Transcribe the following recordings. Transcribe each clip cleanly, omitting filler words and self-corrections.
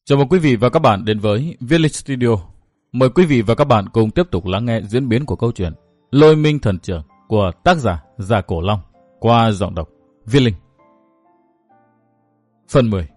Chào mừng quý vị và các bạn đến với Viết Linh Studio. Mời quý vị và các bạn cùng tiếp tục lắng nghe diễn biến của câu chuyện Lôi Minh Thần Trưởng của tác giả Giả Cổ Long qua giọng đọc Viết Linh. Phần 10.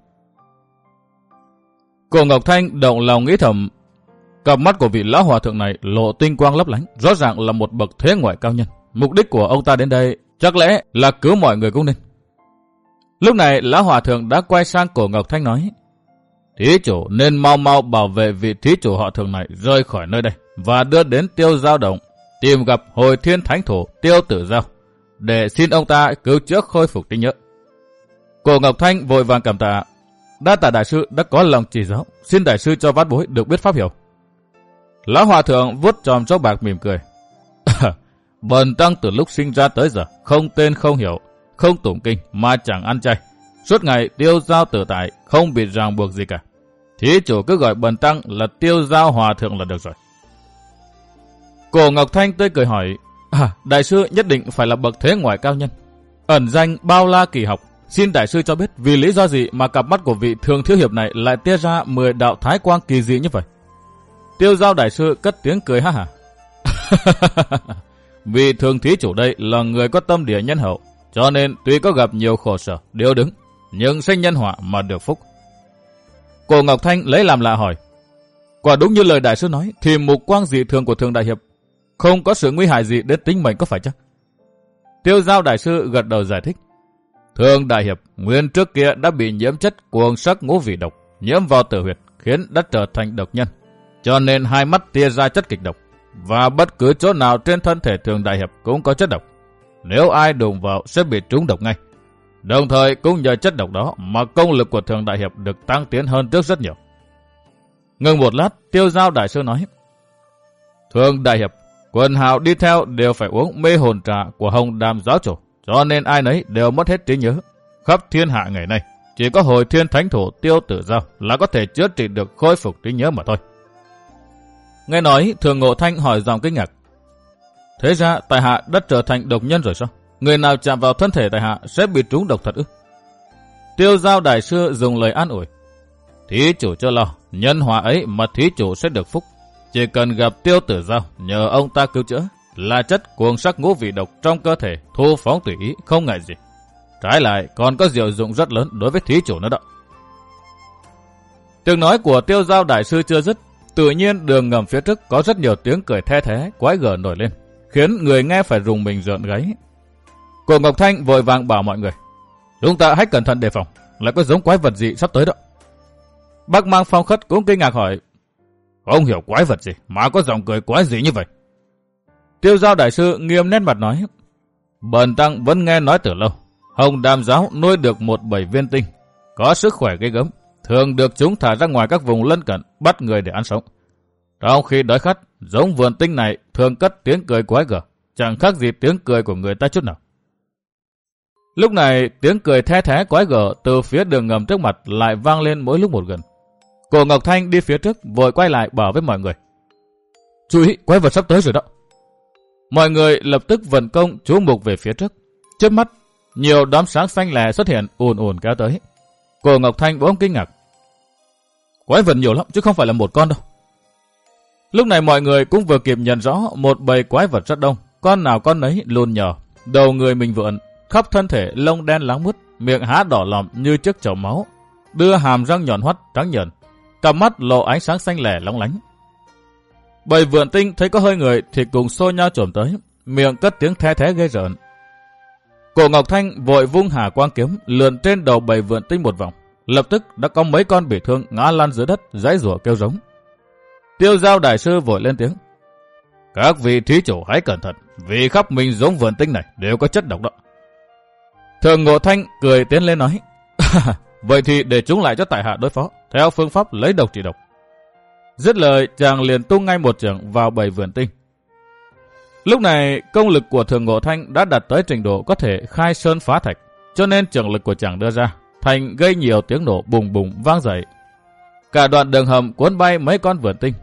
Cổ Ngọc Thanh động lòng nghĩ thầm, cặp mắt của vị lão hòa thượng này lộ tinh quang lấp lánh, rõ ràng là một bậc thế ngoại cao nhân. Mục đích của ông ta đến đây chắc lẽ là cứu mọi người cũng nên. Lúc này lão hòa thượng đã quay sang Cổ Ngọc Thanh nói: Thí chủ nên mau mau bảo vệ vị thí chủ họ Thường này rời khỏi nơi đây và đưa đến Tiêu Giao Động, tìm gặp Hồi Thiên Thánh Thủ Tiêu Tử Giao để xin ông ta cứu chữa khôi phục trí nhớ. Cổ Ngọc Thanh vội vàng cảm tạ, đa tạ đại sư đã có lòng chỉ giáo, xin đại sư cho vãn bối được biết pháp hiểu. Lão hòa thượng vuốt tròm râu bạc mỉm cười. Bần tăng từ lúc sinh ra tới giờ không tên không hiểu, không tụng kinh mà chẳng ăn chay, suốt ngày tiêu giao tự tại, không bị ràng buộc gì cả. Thí chủ cứ gọi bần tăng là Tiêu Giao hòa thượng là được rồi. Cổ Ngọc Thanh tươi cười hỏi: đại sư nhất định phải là bậc thế ngoại cao nhân, ẩn danh bao la kỳ học, xin đại sư cho biết vì lý do gì mà cặp mắt của vị Thường thiếu hiệp này lại tia ra 10 đạo thái quang kỳ dị như vậy? Tiêu Giao đại sư cất tiếng cười ha hả. Vị Thường thí chủ đây là người có tâm địa nhân hậu, cho nên tuy có gặp nhiều khổ sở, điêu đứng, nhưng sinh nhân họa mà được phúc. Cổ Ngọc Thanh lấy làm lạ hỏi: quả đúng như lời đại sư nói thì mục quang dị thường của Thường đại hiệp không có sự nguy hại gì đến tính mệnh có phải chăng? Tiêu Giao đại sư gật đầu giải thích: Thường đại hiệp nguyên trước kia đã bị nhiễm chất cuồng sắc ngũ vị độc nhiễm vào tử huyệt, khiến đã trở thành độc nhân, cho nên hai mắt tia ra chất kịch độc, và bất cứ chỗ nào trên thân thể Thường đại hiệp cũng có chất độc. Nếu ai đụng vào sẽ bị trúng độc ngay. Đồng thời cũng nhờ chất độc đó mà công lực của Thường đại hiệp được tăng tiến hơn trước rất nhiều. Ngừng một lát, Tiêu Giao đại sư nói: Thường đại hiệp, quần hào đi theo đều phải uống mê hồn trà của Hồng Đàm giáo chủ, cho nên ai nấy đều mất hết trí nhớ. Khắp thiên hạ ngày nay, chỉ có Hồi Thiên Thánh Thủ Tiêu Tử Giao là có thể chữa trị được, khôi phục trí nhớ mà thôi. Nghe nói, Thường Ngộ Thanh hỏi giọng kinh ngạc: thế ra tại hạ đã trở thành độc nhân rồi sao? Người nào chạm vào thân thể tại hạ sẽ bị trúng độc thật ư? Tiêu Giao đại sư dùng lời an ủi: thí chủ chưa lo, nhân họa ấy mà thí chủ sẽ được phúc. Chỉ cần gặp Tiêu Tử Giao, nhờ ông ta cứu chữa, là chất cuồng sắc ngũ vị độc trong cơ thể thu phóng tùy ý, không ngại gì. Trái lại còn có diệu dụng rất lớn đối với thí chủ nữa đó. Tiếng nói của Tiêu Giao đại sư chưa dứt, tự nhiên đường ngầm phía trước có rất nhiều tiếng cười the thé quái gở nổi lên, khiến người nghe phải rùng mình rợn gáy. Cổ Ngọc Thanh vội vàng bảo mọi người: chúng ta hãy cẩn thận đề phòng, lại có giống quái vật gì sắp tới đó. Bác Mang Phong Khất cũng kinh ngạc hỏi: không hiểu quái vật gì mà có giọng cười quái gì như vậy? Tiêu Giao đại sư nghiêm nét mặt nói: bần tăng vẫn nghe nói từ lâu, Hồng Đàm giáo nuôi được một bầy viên tinh, có sức khỏe ghê gớm, thường được chúng thả ra ngoài các vùng lân cận bắt người để ăn sống. Trong khi đói khát, giống vườn tinh này thường cất tiếng cười quái gở, chẳng khác gì tiếng cười của người ta chút nào. Lúc này tiếng cười the thé quái gở từ phía đường ngầm trước mặt lại vang lên mỗi lúc một gần. Cổ Ngọc Thanh đi phía trước vội quay lại bảo với mọi người: chú ý, quái vật sắp tới rồi đó. Mọi người lập tức vận công chú mục về phía trước. Trước mắt nhiều đốm sáng xanh lè xuất hiện ùn ùn kéo tới. Cổ Ngọc Thanh bỗng kinh ngạc: quái vật nhiều lắm chứ không phải là một con đâu. Lúc này mọi người cũng vừa kịp nhận rõ một bầy quái vật rất đông, con nào con nấy lùn nhờ, đầu người mình vượn, khắp thân thể lông đen láng mướt, miệng há đỏ lòm như chiếc chậu máu, đưa hàm răng nhọn hoắt trắng nhợn, cặp mắt lộ ánh sáng xanh lẻ lóng lánh. Bầy vượn tinh thấy có hơi người thì cùng xô nhau chồm tới, miệng cất tiếng the thé ghê rợn. Cổ Ngọc Thanh vội vung hà quang kiếm lượn trên đầu bầy vượn tinh một vòng, lập tức đã có mấy con bị thương ngã lăn dưới đất giãy giụa kêu rống. Tiêu Giao đại sư vội lên tiếng: các vị thí chủ hãy cẩn thận, vì khắp mình giống vượn tinh này đều có chất độc đó. Thường Ngộ Thanh cười tiến lên nói: vậy thì để chúng lại cho tại hạ đối phó theo phương pháp lấy độc trị độc. Dứt lời, chàng liền tung ngay một chưởng vào bầy vượn tinh. Lúc này công lực của Thường Ngộ Thanh đã đạt tới trình độ có thể khai sơn phá thạch, cho nên chưởng lực của chàng đưa ra thành gây nhiều tiếng nổ bùng bùng vang dậy. Cả đoạn đường hầm cuốn bay mấy con vượn tinh,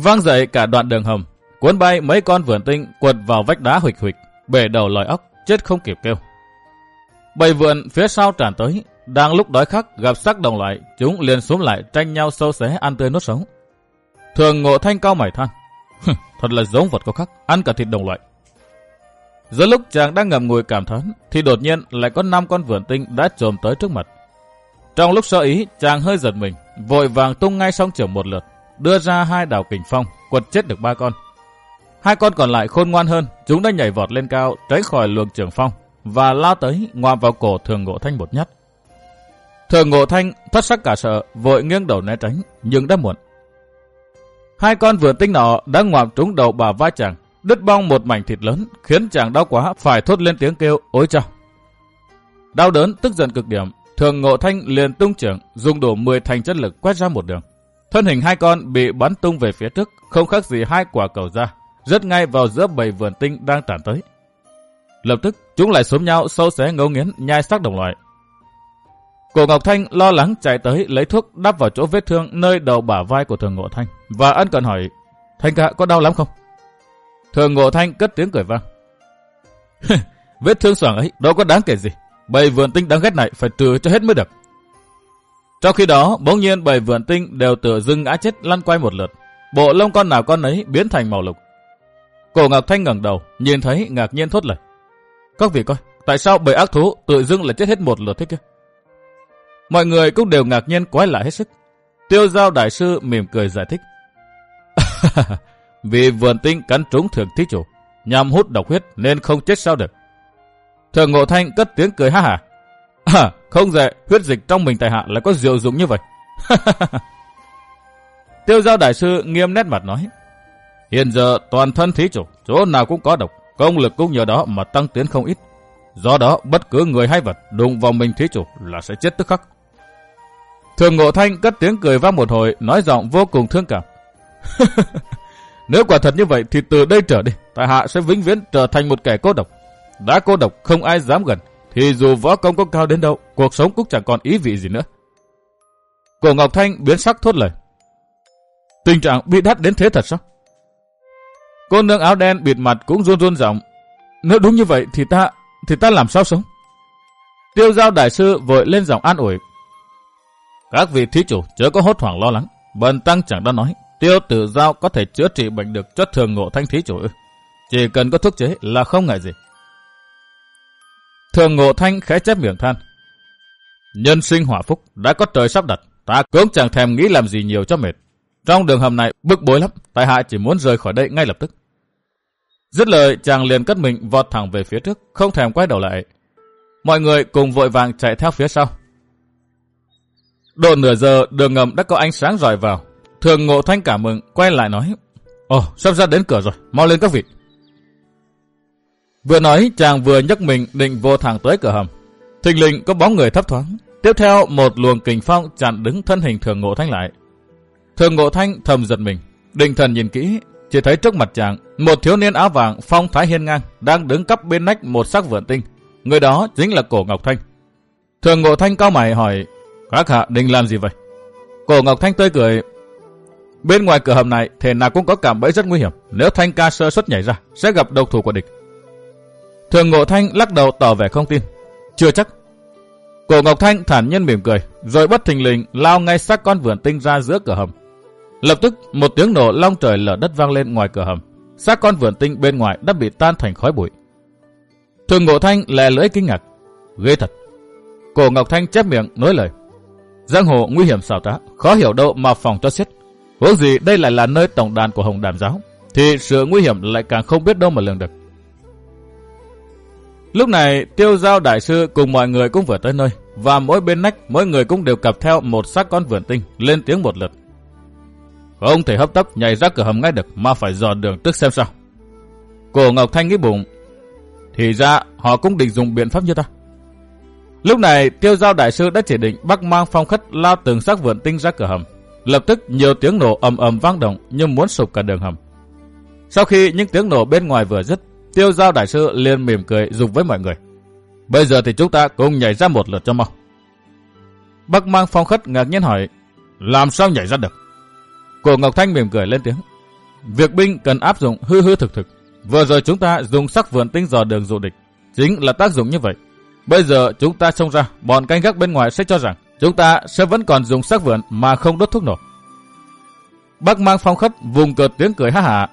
quật vào vách đá huỵch huỵch, bể đầu lòi óc, chết không kịp kêu. Bầy vượn phía sau tràn tới, đang lúc đói khắc gặp xác đồng loại, chúng liền xúm lại tranh nhau sâu xé ăn tươi nuốt sống. Thường Ngộ Thanh cau mày than, thật là giống vật có khắc, ăn cả thịt đồng loại. Giữa lúc chàng đang ngậm ngùi cảm thán, thì đột nhiên lại có 5 con vượn tinh đã trồm tới trước mặt. Trong lúc sơ ý, chàng hơi giật mình, vội vàng tung ngay song chưởng một lượt, đưa ra 2 đào kình phong, quật chết được 3 con. 2 con còn lại khôn ngoan hơn, chúng đã nhảy vọt lên cao, tránh khỏi luồng chưởng phong và lao tới ngoạm vào cổ Thường Ngộ Thanh một nhát. Thường Ngộ Thanh thất sắc cả sợ, vội nghiêng đầu né tránh, nhưng đã muộn. 2 con vượn tinh nọ đã ngoạm trúng đầu bả vai chàng, đứt bong một mảnh thịt lớn, khiến chàng đau quá phải thốt lên tiếng kêu ối chao. Đau đớn tức giận cực điểm, Thường Ngộ Thanh liền tung chưởng, dùng đủ 10 thành chất lực quét ra một đường. Thân hình 2 con bị bắn tung về phía trước, không khác gì 2 quả cầu da, rớt ngay vào giữa bầy vượn tinh đang tràn tới. Lập tức chúng lại xúm nhau sâu xé ngấu nghiến nhai xác đồng loại. Cổ Ngọc Thanh lo lắng chạy tới lấy thuốc đắp vào chỗ vết thương nơi đầu bả vai của Thường Ngộ Thanh và ân cần hỏi: Thanh ca có đau lắm không? Thường Ngộ Thanh cất tiếng cười vang: vết thương xoàng ấy đâu có đáng kể gì, bầy vượn tinh đáng ghét này phải trừ cho hết mới được. Trong khi đó bỗng nhiên bầy vượn tinh đều tự dưng ngã chết lăn quay một lượt, bộ lông con nào con ấy biến thành màu lục. Cổ Ngọc Thanh ngẩng đầu nhìn thấy ngạc nhiên thốt lời: các vị coi, tại sao bầy ác thú tự dưng lại chết hết một lượt thế kia? Mọi người cũng đều ngạc nhiên quái lạ hết sức. Tiêu Giao đại sư mỉm cười giải thích: vì vượn tinh cắn trúng Thường thí chủ, nhằm hút độc huyết nên không chết sao được. Thường Ngộ Thanh cất tiếng cười ha hả: không dè, huyết dịch trong mình tại hạ lại có diệu dụng như vậy. Tiêu Giao đại sư nghiêm nét mặt nói: hiện giờ toàn thân thí chủ chỗ nào cũng có độc, công lực cũng nhờ đó mà tăng tiến không ít. Do đó bất cứ người hay vật đụng vào mình thí chủ là sẽ chết tức khắc. Thường Ngộ Thanh cất tiếng cười vang một hồi, nói giọng vô cùng thương cảm: nếu quả thật như vậy thì từ đây trở đi, tại hạ sẽ vĩnh viễn trở thành một kẻ cô độc. Đã cô độc không ai dám gần, thì dù võ công có cao đến đâu, cuộc sống cũng chẳng còn ý vị gì nữa. Cổ Ngọc Thanh biến sắc thốt lời: tình trạng bị đắt đến thế thật sao? Cô nương áo đen bịt mặt cũng run run giọng: nếu đúng như vậy thì ta làm sao sống? Tiêu Giao đại sư vội lên giọng an ủi: các vị thí chủ chớ có hốt hoảng lo lắng, bần tăng chẳng đã nói Tiêu Tử Giao có thể chữa trị bệnh được cho Thường Ngộ Thanh thí chủ ư? Chỉ cần có thuốc chế là không ngại gì. Thường Ngộ Thanh khẽ chép miệng than: nhân sinh hỏa phúc đã có trời sắp đặt, ta cũng chẳng thèm nghĩ làm gì nhiều cho mệt. Trong đường hầm này bức bối lắm, tại hạ chỉ muốn rời khỏi đây ngay lập tức. Dứt lời chàng liền cất mình vọt thẳng về phía trước, không thèm quay đầu lại. Mọi người cùng vội vàng chạy theo phía sau. Độ nửa giờ đường ngầm đã có ánh sáng rọi vào. Thường Ngộ Thanh cảm mừng quay lại nói: ồ, sắp ra đến cửa rồi, mau lên các vị. Vừa nói chàng vừa nhấc mình định vô thẳng tới cửa hầm. Thình lình có bóng người thấp thoáng, tiếp theo một luồng kình phong chặn đứng thân hình Thường Ngộ Thanh lại. Thường Ngộ Thanh thầm giật mình, định thần nhìn kỹ, chỉ thấy trước mặt chàng một thiếu niên áo vàng phong thái hiên ngang đang đứng cắp bên nách một xác vượn tinh. Người đó chính là Cổ Ngọc Thanh. Thường Ngộ Thanh cau mày hỏi: các hạ định làm gì vậy? Cổ Ngọc Thanh tươi cười: bên ngoài cửa hầm này thể nào cũng có cạm bẫy rất nguy hiểm, nếu Thanh ca sơ suất nhảy ra sẽ gặp độc thủ của địch. Thường Ngộ Thanh lắc đầu tỏ vẻ không tin: chưa chắc. Cổ Ngọc Thanh thản nhiên mỉm cười, rồi bất thình lình lao ngay xác con vượn tinh ra giữa cửa hầm. Lập tức một tiếng nổ long trời lở đất vang lên ngoài cửa hầm, xác con vượn tinh bên ngoài đã bị tan thành khói bụi. Thường Ngộ Thanh lè lưỡi kinh ngạc: ghê thật. Cổ Ngọc Thanh chép miệng nói lời: giang hồ nguy hiểm xảo trá, khó hiểu đâu mà phòng cho xiết. Huống gì đây lại là nơi tổng đàn của Hồng Đàm giáo, thì sự nguy hiểm lại càng không biết đâu mà lường được. Lúc này Tiêu Giao đại sư cùng mọi người cũng vừa tới nơi, và mỗi bên nách mỗi người cũng đều cặp theo một xác con vượn tinh, lên tiếng một lượt: không thể hấp tấp nhảy ra cửa hầm ngay được, mà phải dò đường trước xem sao. Cổ Ngọc Thanh nghĩ bụng: thì ra họ cũng định dùng biện pháp như ta. Lúc này Tiêu Giao đại sư đã chỉ định bắc mang phong khất lao từng xác vượn tinh ra cửa hầm. Lập tức nhiều tiếng nổ ầm ầm vang động như muốn sụp cả đường hầm. Sau khi những tiếng nổ bên ngoài vừa dứt, Tiêu Giao đại sư liền mỉm cười dục với mọi người: bây giờ thì chúng ta cùng nhảy ra một lượt cho mau. Bắc mang phong khất ngạc nhiên hỏi: làm sao nhảy ra được? Cổ Ngọc Thanh mỉm cười lên tiếng: việc binh cần áp dụng hư hư thực thực. Vừa rồi chúng ta dùng sắc vượn tinh dò đường dụ địch, chính là tác dụng như vậy. Bây giờ chúng ta xông ra, bọn canh gác bên ngoài sẽ cho rằng chúng ta sẽ vẫn còn dùng xác vườn mà không đốt thuốc nổ. Bắc Mang Phong Khất vùng cợt tiếng cười ha hả.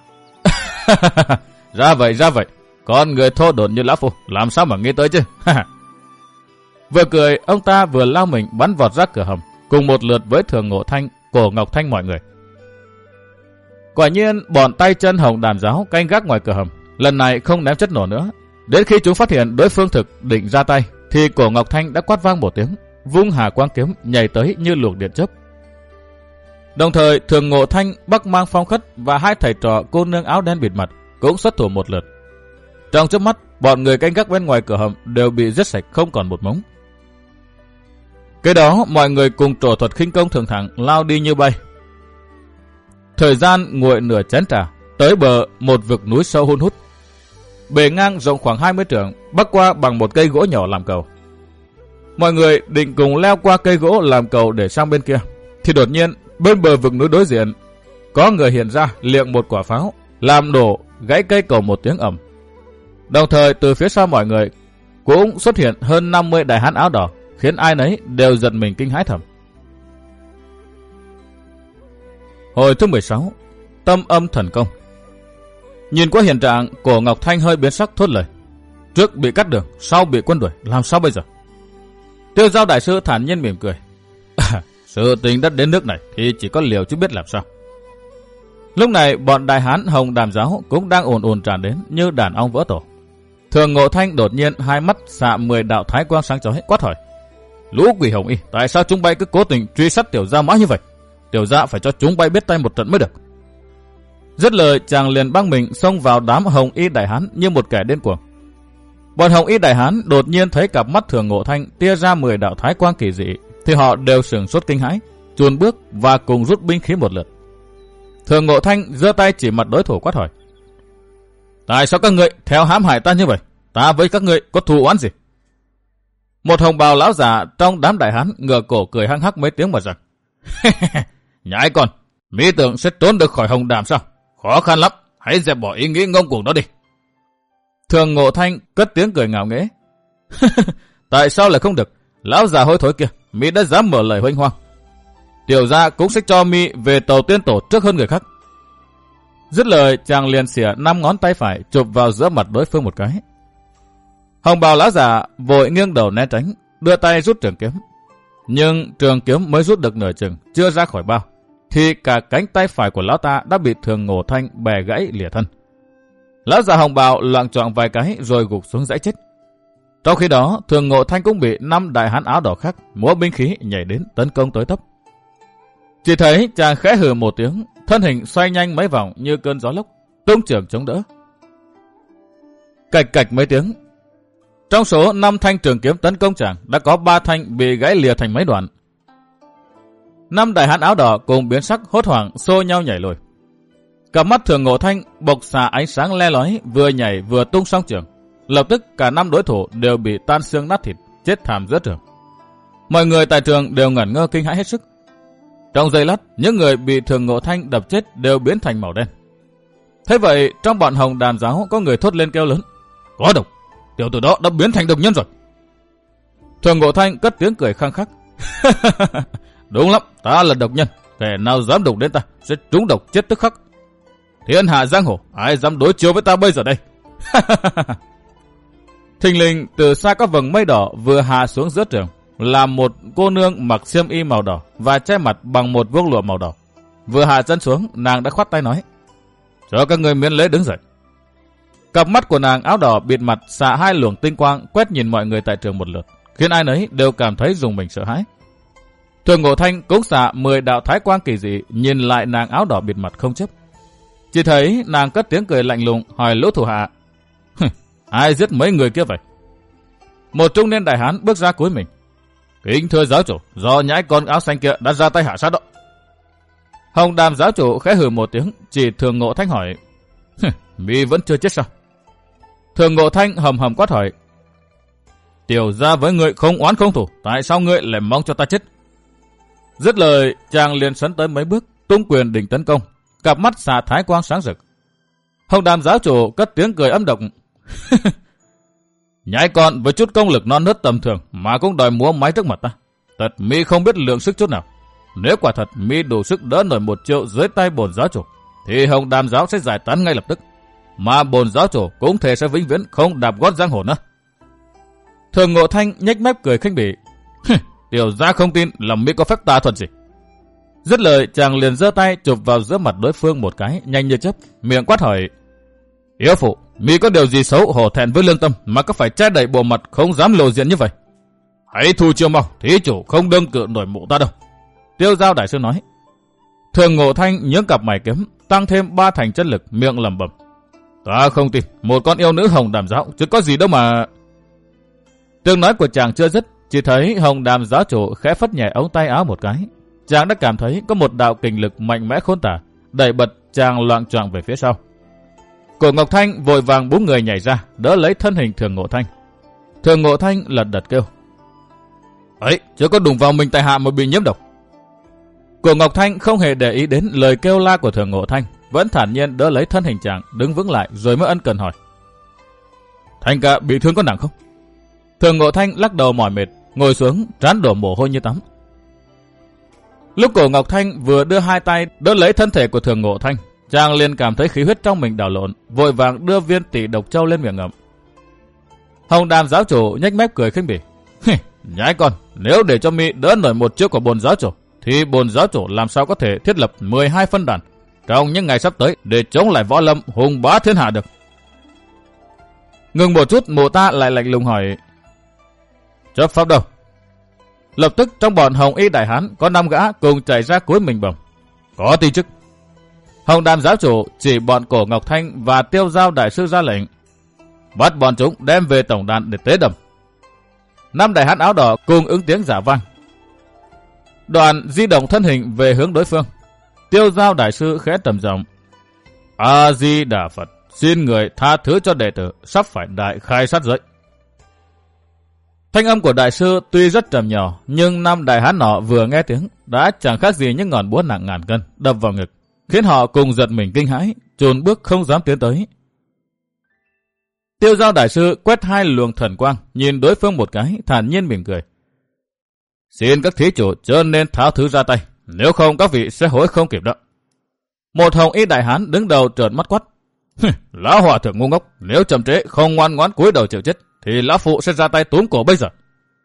Ra vậy. Con người thô đồn như lão phu, làm sao mà nghĩ tới chứ. Vừa cười, ông ta vừa lao mình bắn vọt ra cửa hầm, cùng một lượt với Thường Ngộ Thanh, Cổ Ngọc Thanh mọi người. Quả nhiên, bọn tay chân Hồng Đàn Giáo canh gác ngoài cửa hầm, lần này không ném chất nổ nữa. Đến khi chúng phát hiện đối phương thực định ra tay, thì Cổ Ngọc Thanh đã quát vang một tiếng, vung hà quang kiếm nhảy tới như luồng điện chớp. Đồng thời, Thường Ngộ Thanh, Bắc Mang Phong Khất và hai thầy trò cô nương áo đen bịt mặt cũng xuất thủ một lượt. Trong chớp mắt, bọn người canh gác bên ngoài cửa hầm đều bị giết sạch không còn một mống. Kế đó, mọi người cùng trổ thuật khinh công thường thẳng lao đi như bay. Thời gian nguội nửa chén trà, tới bờ một vực núi sâu hun hút. Bề ngang rộng khoảng 20 trượng, bắc qua bằng một cây gỗ nhỏ làm cầu. Mọi người định cùng leo qua cây gỗ làm cầu để sang bên kia, thì đột nhiên bên bờ vực núi đối diện có người hiện ra liệng một quả pháo, làm đổ gãy cây cầu một tiếng ầm. Đồng thời từ phía sau mọi người cũng xuất hiện hơn 50 đại hán áo đỏ, khiến ai nấy đều giật mình kinh hãi thầm. Hồi thứ 16, Tâm Âm Thần Công. Nhìn qua hiện trạng, Cổ Ngọc Thanh hơi biến sắc thốt lời. Trước bị cắt đường, sau bị quân đuổi, làm sao bây giờ? Tiêu Giao đại sư thản nhiên mỉm cười. Sự tình đã đến nước này thì chỉ có liều chứ biết làm sao. Lúc này bọn đại hán Hồng Đàm Giáo cũng đang ồn ồn tràn đến như đàn ong vỡ tổ. Thường Ngộ Thanh đột nhiên hai mắt xạ 10 đạo thái quang sáng chói, quát hỏi: Lũ quỷ hồng y, tại sao chúng bay cứ cố tình truy sát tiểu gia mãi như vậy? Tiểu gia phải cho chúng bay biết tay một trận mới được. Dứt lời, chàng liền băng mình xông vào đám Hồng Y đại hán như một kẻ điên cuồng. Bọn Hồng Y đại hán đột nhiên thấy cặp mắt Thường Ngộ Thanh tia ra 10 đạo thái quang kỳ dị, thì họ đều sửng sốt kinh hãi, chùn bước và cùng rút binh khí một lượt. Thường Ngộ Thanh giơ tay chỉ mặt đối thủ quát hỏi: Tại sao các ngươi theo hãm hại ta như vậy? Ta với các ngươi có thù oán gì? Một hồng bào lão già trong đám đại hán ngửa cổ cười hăng hắc mấy tiếng mà rằng: Nhãi con, mỹ tưởng sẽ trốn được khỏi Hồng Đàm sao? Khó khăn lắm, hãy dẹp bỏ ý nghĩ ngông cuồng đó đi. Thường Ngộ Thanh cất tiếng cười ngạo nghễ. Tại sao lại không được? Lão già hôi thối kia, mỹ đã dám mở lời huênh hoang. Tiểu gia cũng sẽ cho mi về tàu tiên tổ trước hơn người khác. Dứt lời, chàng liền xỉa 5 ngón tay phải chụp vào giữa mặt đối phương một cái. Hồng bào lão già vội nghiêng đầu né tránh, đưa tay rút trường kiếm. Nhưng trường kiếm mới rút được nửa chừng, chưa ra khỏi bao, thì cả cánh tay phải của lão ta đã bị Thường Ngộ Thanh bè gãy lìa thân. Lão già hồng bào loạng choạng vài cái rồi gục xuống dãy chết. Trong khi đó, Thường Ngộ Thanh cũng bị 5 đại hán áo đỏ khác múa binh khí nhảy đến tấn công tới tấp. Chỉ thấy chàng khẽ hừ một tiếng, thân hình xoay nhanh mấy vòng như cơn gió lốc, tung trường chống đỡ. Cạch cạch mấy tiếng. Trong số 5 thanh trường kiếm tấn công chàng, đã có 3 thanh bị gãy lìa thành mấy đoạn. 5 đại hán áo đỏ cùng biến sắc hốt hoảng xô nhau nhảy lùi. Cặp mắt Thường Ngộ Thanh bộc xạ ánh sáng le lói, vừa nhảy vừa tung song trường. Lập tức cả 5 đối thủ đều bị tan xương nát thịt, chết thảm giữa trường. Mọi người tại trường đều ngẩn ngơ kinh hãi hết sức. Trong giây lát, những người bị Thường Ngộ Thanh đập chết đều biến thành màu đen. Thế vậy, trong bọn Hồng Đàn Giáo có người thốt lên kêu lớn: Có độc! Tiểu tử đó đã biến thành độc nhân rồi. Thường Ngộ Thanh cất tiếng cười khăng khắc: Đúng lắm, ta là độc nhân. Kẻ nào dám đụng đến ta sẽ trúng độc chết tức khắc. Thiên hạ giang hồ, ai dám đối chiếu với ta bây giờ đây? Thình lình từ xa có vầng mây đỏ vừa hạ xuống giữa trường, là một cô nương mặc xiêm y màu đỏ và che mặt bằng một vuông lụa màu đỏ. Vừa hạ chân xuống, nàng đã khoát tay nói: Cho các người miễn lễ đứng dậy. Cặp mắt của nàng áo đỏ bịt mặt xạ 2 luồng tinh quang quét nhìn mọi người tại trường một lượt, khiến ai nấy đều cảm thấy rùng mình sợ hãi. Thường Ngộ Thanh cũng xạ 10 đạo thái quang kỳ dị nhìn lại nàng áo đỏ bịt mặt không chấp. Chỉ thấy nàng cất tiếng cười lạnh lùng hỏi lũ thủ hạ: Ai giết mấy người kia vậy? Một trung niên đại hán bước ra cúi mình: Kính thưa giáo chủ, do nhãi con áo xanh kia đã ra tay hạ sát đó. Hồng Đàm giáo chủ khẽ hừ một tiếng, chỉ Thường Ngộ Thanh hỏi: Mi vẫn chưa chết sao? Thường Ngộ Thanh hầm hầm quát hỏi: Tiểu gia với ngươi không oán không thù, tại sao ngươi lại mong cho ta chết? Dứt lời, chàng liền sấn tới mấy bước, tung quyền định tấn công, cặp mắt xạ thái quang sáng rực. Hồng Đàm giáo chủ cất tiếng cười âm độc: Nhãi con với chút công lực non nớt tầm thường mà cũng đòi múa máy trước mặt ta. Thật mi không biết lượng sức chút nào. Nếu quả thật mi đủ sức đỡ nổi 1 triệu dưới tay bổn giáo chủ, thì Hồng Đàm giáo sẽ giải tán ngay lập tức. Mà bổn giáo chủ cũng thể sẽ vĩnh viễn không đạp gót giang hồ nữa. Thường Ngộ Thanh nhếch mép cười khinh bỉ. Tiểu gia không tin là mi có phép tà thuật gì. Dứt lời chàng liền giơ tay chụp vào giữa mặt đối phương một cái nhanh như chớp, miệng quát hỏi: Yếu phụ, mi có điều gì xấu hổ thẹn với lương tâm mà có phải che đậy bộ mặt không dám lộ diện như vậy? Hãy thu chiêu mau, thí chủ không đương cự nổi mụ ta đâu. Tiêu Giao đại sư nói. Thường Ngộ Thanh nhướng cặp mày kiếm, tăng thêm 3 thành chất lực, miệng lẩm bẩm: Ta không tin một con yêu nữ Hồng Đàm giáo chứ có gì đâu mà. Tiếng nói của chàng chưa dứt, chỉ thấy Hồng Đàm giáo chủ khẽ phất nhẹ ống tay áo một cái. Chàng đã cảm thấy có một đạo kình lực mạnh mẽ khôn tả, đẩy bật chàng loạng choạng về phía sau. Cổ Ngọc Thanh vội vàng búng người nhảy ra, đỡ lấy thân hình Thường Ngộ Thanh. Thường Ngộ Thanh lật đật kêu: Ấy, chứ có đụng vào mình tại hạ mà bị nhiễm độc. Cổ Ngọc Thanh không hề để ý đến lời kêu la của Thường Ngộ Thanh, vẫn thản nhiên đỡ lấy thân hình chàng, đứng vững lại rồi mới ân cần hỏi: Thanh ca bị thương có nặng không? Thường Ngộ Thanh lắc đầu mỏi mệt, ngồi xuống, trán đổ mồ hôi như tắm. Lúc Cổ Ngọc Thanh vừa đưa 2 tay đỡ lấy thân thể của Thường Ngộ Thanh, chàng liền cảm thấy khí huyết trong mình đảo lộn, vội vàng đưa viên tỷ độc châu lên miệng ngậm. Hồng Đàm giáo chủ nhếch mép cười khinh bỉ: Nhãi con, nếu để cho mi đỡ nổi 1 chiêu của bồn giáo chủ, thì bồn giáo chủ làm sao có thể thiết lập 12 phân đàn trong những ngày sắp tới để chống lại võ lâm hùng bá thiên hạ được. Ngừng một chút, mụ ta lại lạnh lùng hỏi: Chấp pháp đâu? Lập tức trong bọn Hồng Y đại hán có 5 gã cùng chạy ra cúi mình bẩm: Có ti chức. Hồng Đàm giáo chủ chỉ bọn Cổ Ngọc Thanh và Tiêu Giao đại sư ra lệnh: Bắt bọn chúng đem về tổng đàn để tế đầm. 5 đại hán áo đỏ cùng ứng tiếng giả vang. Đoàn di động thân hình về hướng đối phương. Tiêu Giao đại sư khẽ trầm giọng: A Di Đà Phật, xin người tha thứ cho đệ tử sắp phải đại khai sát giới. Thanh âm của đại sư tuy rất trầm nhỏ, nhưng 5 đại hán nọ vừa nghe tiếng đã chẳng khác gì những ngọn búa nặng ngàn cân đập vào ngực, khiến họ cùng giật mình kinh hãi, chùn bước không dám tiến tới. Tiêu Giao đại sư quét 2 luồng thần quang, nhìn đối phương một cái, thản nhiên mỉm cười: Xin các thí chủ chớ nên tháo thứ ra tay, nếu không các vị sẽ hối không kịp đó. Một Hồng Y đại hán đứng đầu trợn mắt quát: Lão hòa thượng ngu ngốc, nếu chậm trễ không ngoan ngoãn cúi đầu chịu chết, thì lão phụ sẽ ra tay túm cổ bây giờ.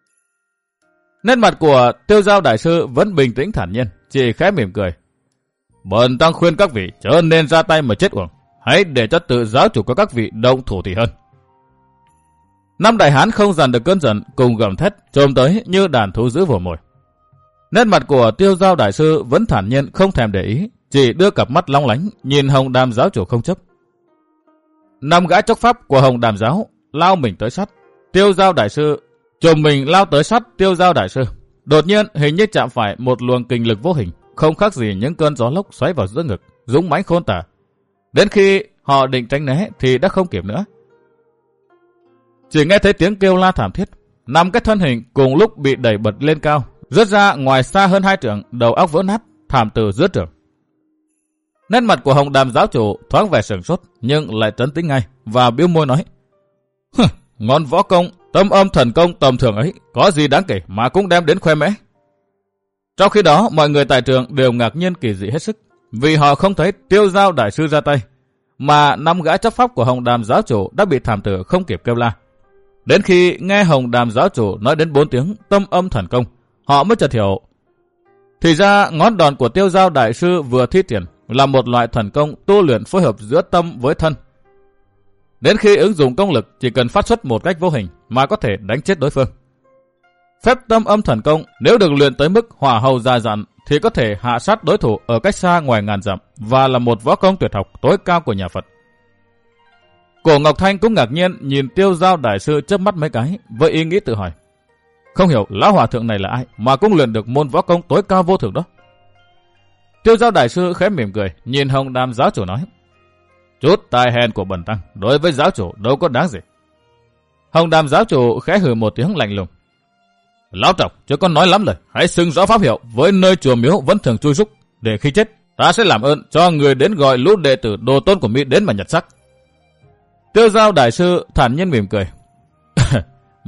Nét mặt của Tiêu Giao đại sư vẫn bình tĩnh thản nhiên, chỉ khẽ mỉm cười: Bần tăng khuyên các vị chớ nên ra tay mà chết uổng, hãy để cho tự giáo chủ của các vị động thủ thì hơn. 5 đại hán không dằn được cơn giận, cùng gầm thét chồm tới như đàn thú dữ vồ mồi. Nét mặt của Tiêu Giao đại sư vẫn thản nhiên không thèm để ý, chỉ đưa cặp mắt long lánh nhìn Hồng Đàm giáo chủ không chấp. 5 gã chốc pháp của Hồng Đàm giáo lao mình tới sát Tiêu Giao đại sư, chồm mình lao tới sát Tiêu Giao đại sư. Đột nhiên hình như chạm phải một luồng kình lực vô hình, không khác gì những cơn gió lốc xoáy vào giữa ngực, dũng mãnh khôn tả. Đến khi họ định tránh né thì đã không kịp nữa. Chỉ nghe thấy tiếng kêu la thảm thiết, 5 cái thân hình cùng lúc bị đẩy bật lên cao, rớt ra ngoài xa hơn 2 trượng, đầu óc vỡ nát, thảm từ giữa trường. Nét mặt của Hồng Đàm giáo chủ thoáng vẻ sửng sốt, nhưng lại trấn tĩnh ngay và bĩu môi nói: Ngọn võ công, tâm âm thần công tầm thường ấy, có gì đáng kể mà cũng đem đến khoe mẽ. Trong khi đó, mọi người tại trường đều ngạc nhiên kỳ dị hết sức, vì họ không thấy Tiêu Giao đại sư ra tay, mà 5 gã chấp pháp của Hồng Đàm giáo chủ đã bị thảm tử không kịp kêu la. Đến khi nghe Hồng Đàm giáo chủ nói đến 4 tiếng tâm âm thần công, họ mới chợt hiểu. Thì ra ngón đòn của Tiêu Giao đại sư vừa thi triển là một loại thần công tu luyện phối hợp giữa tâm với thân. Đến khi ứng dụng công lực chỉ cần phát xuất một cách vô hình mà có thể đánh chết đối phương. Phép tâm âm thần công nếu được luyện tới mức hỏa hầu già dặn thì có thể hạ sát đối thủ ở cách xa ngoài ngàn dặm và là một võ công tuyệt học tối cao của nhà Phật. Cổ Ngọc Thanh cũng ngạc nhiên nhìn Tiêu Giao đại sư chớp mắt mấy cái, với ý nghĩ tự hỏi: Không hiểu lão hòa thượng này là ai mà cũng luyện được môn võ công tối cao vô thượng đó. Tiêu Giao đại sư khẽ mỉm cười, nhìn Hồng Đàm giáo chủ nói: Chút tài hèn của bần tăng đối với giáo chủ đâu có đáng gì. Hồng Đàm giáo chủ khẽ hừ một tiếng lạnh lùng: Lão trọc chứ con nói lắm lời, hãy xưng rõ pháp hiệu với nơi chùa miếu vẫn thường chui rúc, để khi chết ta sẽ làm ơn cho người đến gọi lũ đệ tử đồ tôn của mi đến mà nhặt xác. Tiêu Giao đại sư thản nhiên mỉm cười: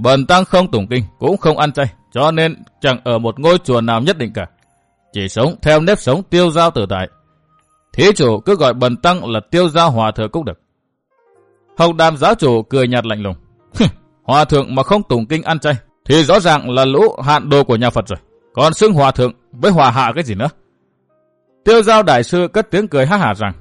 bần tăng không tụng kinh, cũng không ăn chay, cho nên chẳng ở một ngôi chùa nào nhất định cả. Chỉ sống theo nếp sống tiêu dao tự tại. Thí chủ cứ gọi bần tăng là tiêu dao hòa thượng cũng được. Hồng Đàm giáo chủ cười nhạt lạnh lùng. Hòa thượng mà không tụng kinh ăn chay, thì rõ ràng là lũ hạn đồ của nhà Phật rồi. Còn xưng hòa thượng với hòa hạ cái gì nữa? Tiêu Giao đại sư cất tiếng cười ha hả rằng,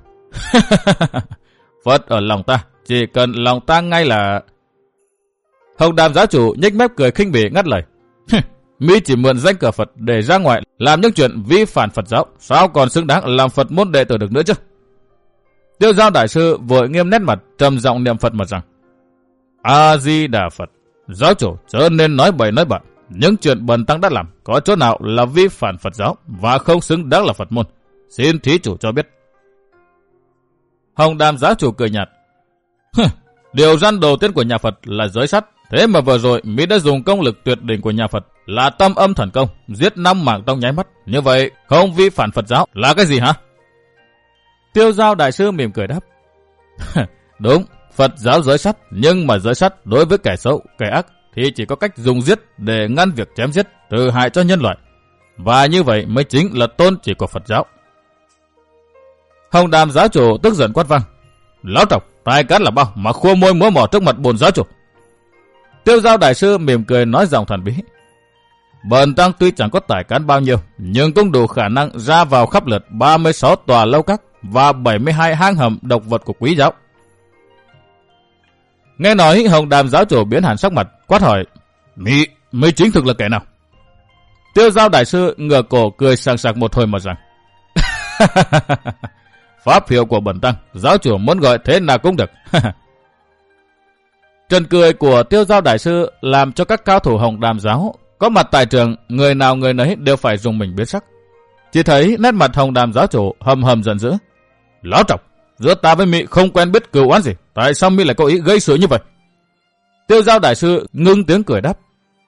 Phật ở lòng ta, chỉ cần lòng ta ngay là... Hồng Đàm giáo chủ nhếch mép cười khinh bỉ ngắt lời. Mi chỉ mượn danh cờ Phật để ra ngoài làm những chuyện vi phản Phật giáo, sao còn xứng đáng làm Phật môn đệ tử được nữa chứ? Tiêu Giao đại sư vội nghiêm nét mặt, trầm giọng niệm Phật mà rằng, A Di Đà Phật, giáo chủ chớ nên nói bậy nói bạ. Những chuyện bần tăng đã làm có chỗ nào là vi phản Phật giáo và không xứng đáng là Phật môn, xin thí chủ cho biết. Hồng Đàm giáo chủ cười nhạt. Điều răn đầu tiên của nhà Phật là giới sắt. Thế mà vừa rồi Mỹ đã dùng công lực tuyệt đỉnh của nhà Phật là tâm âm thần công, giết 5 mạng trong nháy mắt. Như vậy không vi phản Phật giáo là cái gì hả? Tiêu Giao đại sư mỉm cười đáp. Đúng, Phật giáo giới sắt, nhưng mà giới sắt đối với kẻ xấu, kẻ ác thì chỉ có cách dùng giết để ngăn việc chém giết, trừ hại cho nhân loại. Và như vậy mới chính là tôn chỉ của Phật giáo. Hồng Đàm giáo chủ tức giận quát vang. Lão trọc, tài cán là bao mà khua môi múa mỏ trước mặt bổn giáo chủ? Tiêu Giao đại sư mỉm cười nói giọng thần bí. Bần tăng tuy chẳng có tài cán bao nhiêu, nhưng cũng đủ khả năng ra vào khắp lượt 36 tòa lâu các và 72 hang hầm độc vật của quý giáo. Nghe nói Hồng Đàm giáo chủ biến hẳn sắc mặt, quát hỏi. Mỹ chính thực là kẻ nào? Tiêu Giao đại sư ngửa cổ cười sảng sặc một hồi mà rằng. Pháp hiệu của bần tăng, giáo chủ muốn gọi thế nào cũng được. Trần cười của Tiêu Giao đại sư làm cho các cao thủ Hồng Đàm giáo có mặt tại trường, người nào người nấy đều phải dùng mình biến sắc. Chỉ thấy nét mặt Hồng Đàm giáo chủ hầm hầm giận dữ. Lão trọc, giữa ta với Mỹ không quen biết cừu oán gì, tại sao Mỹ lại có ý gây sự như vậy? Tiêu Giao đại sư ngưng tiếng cười đáp.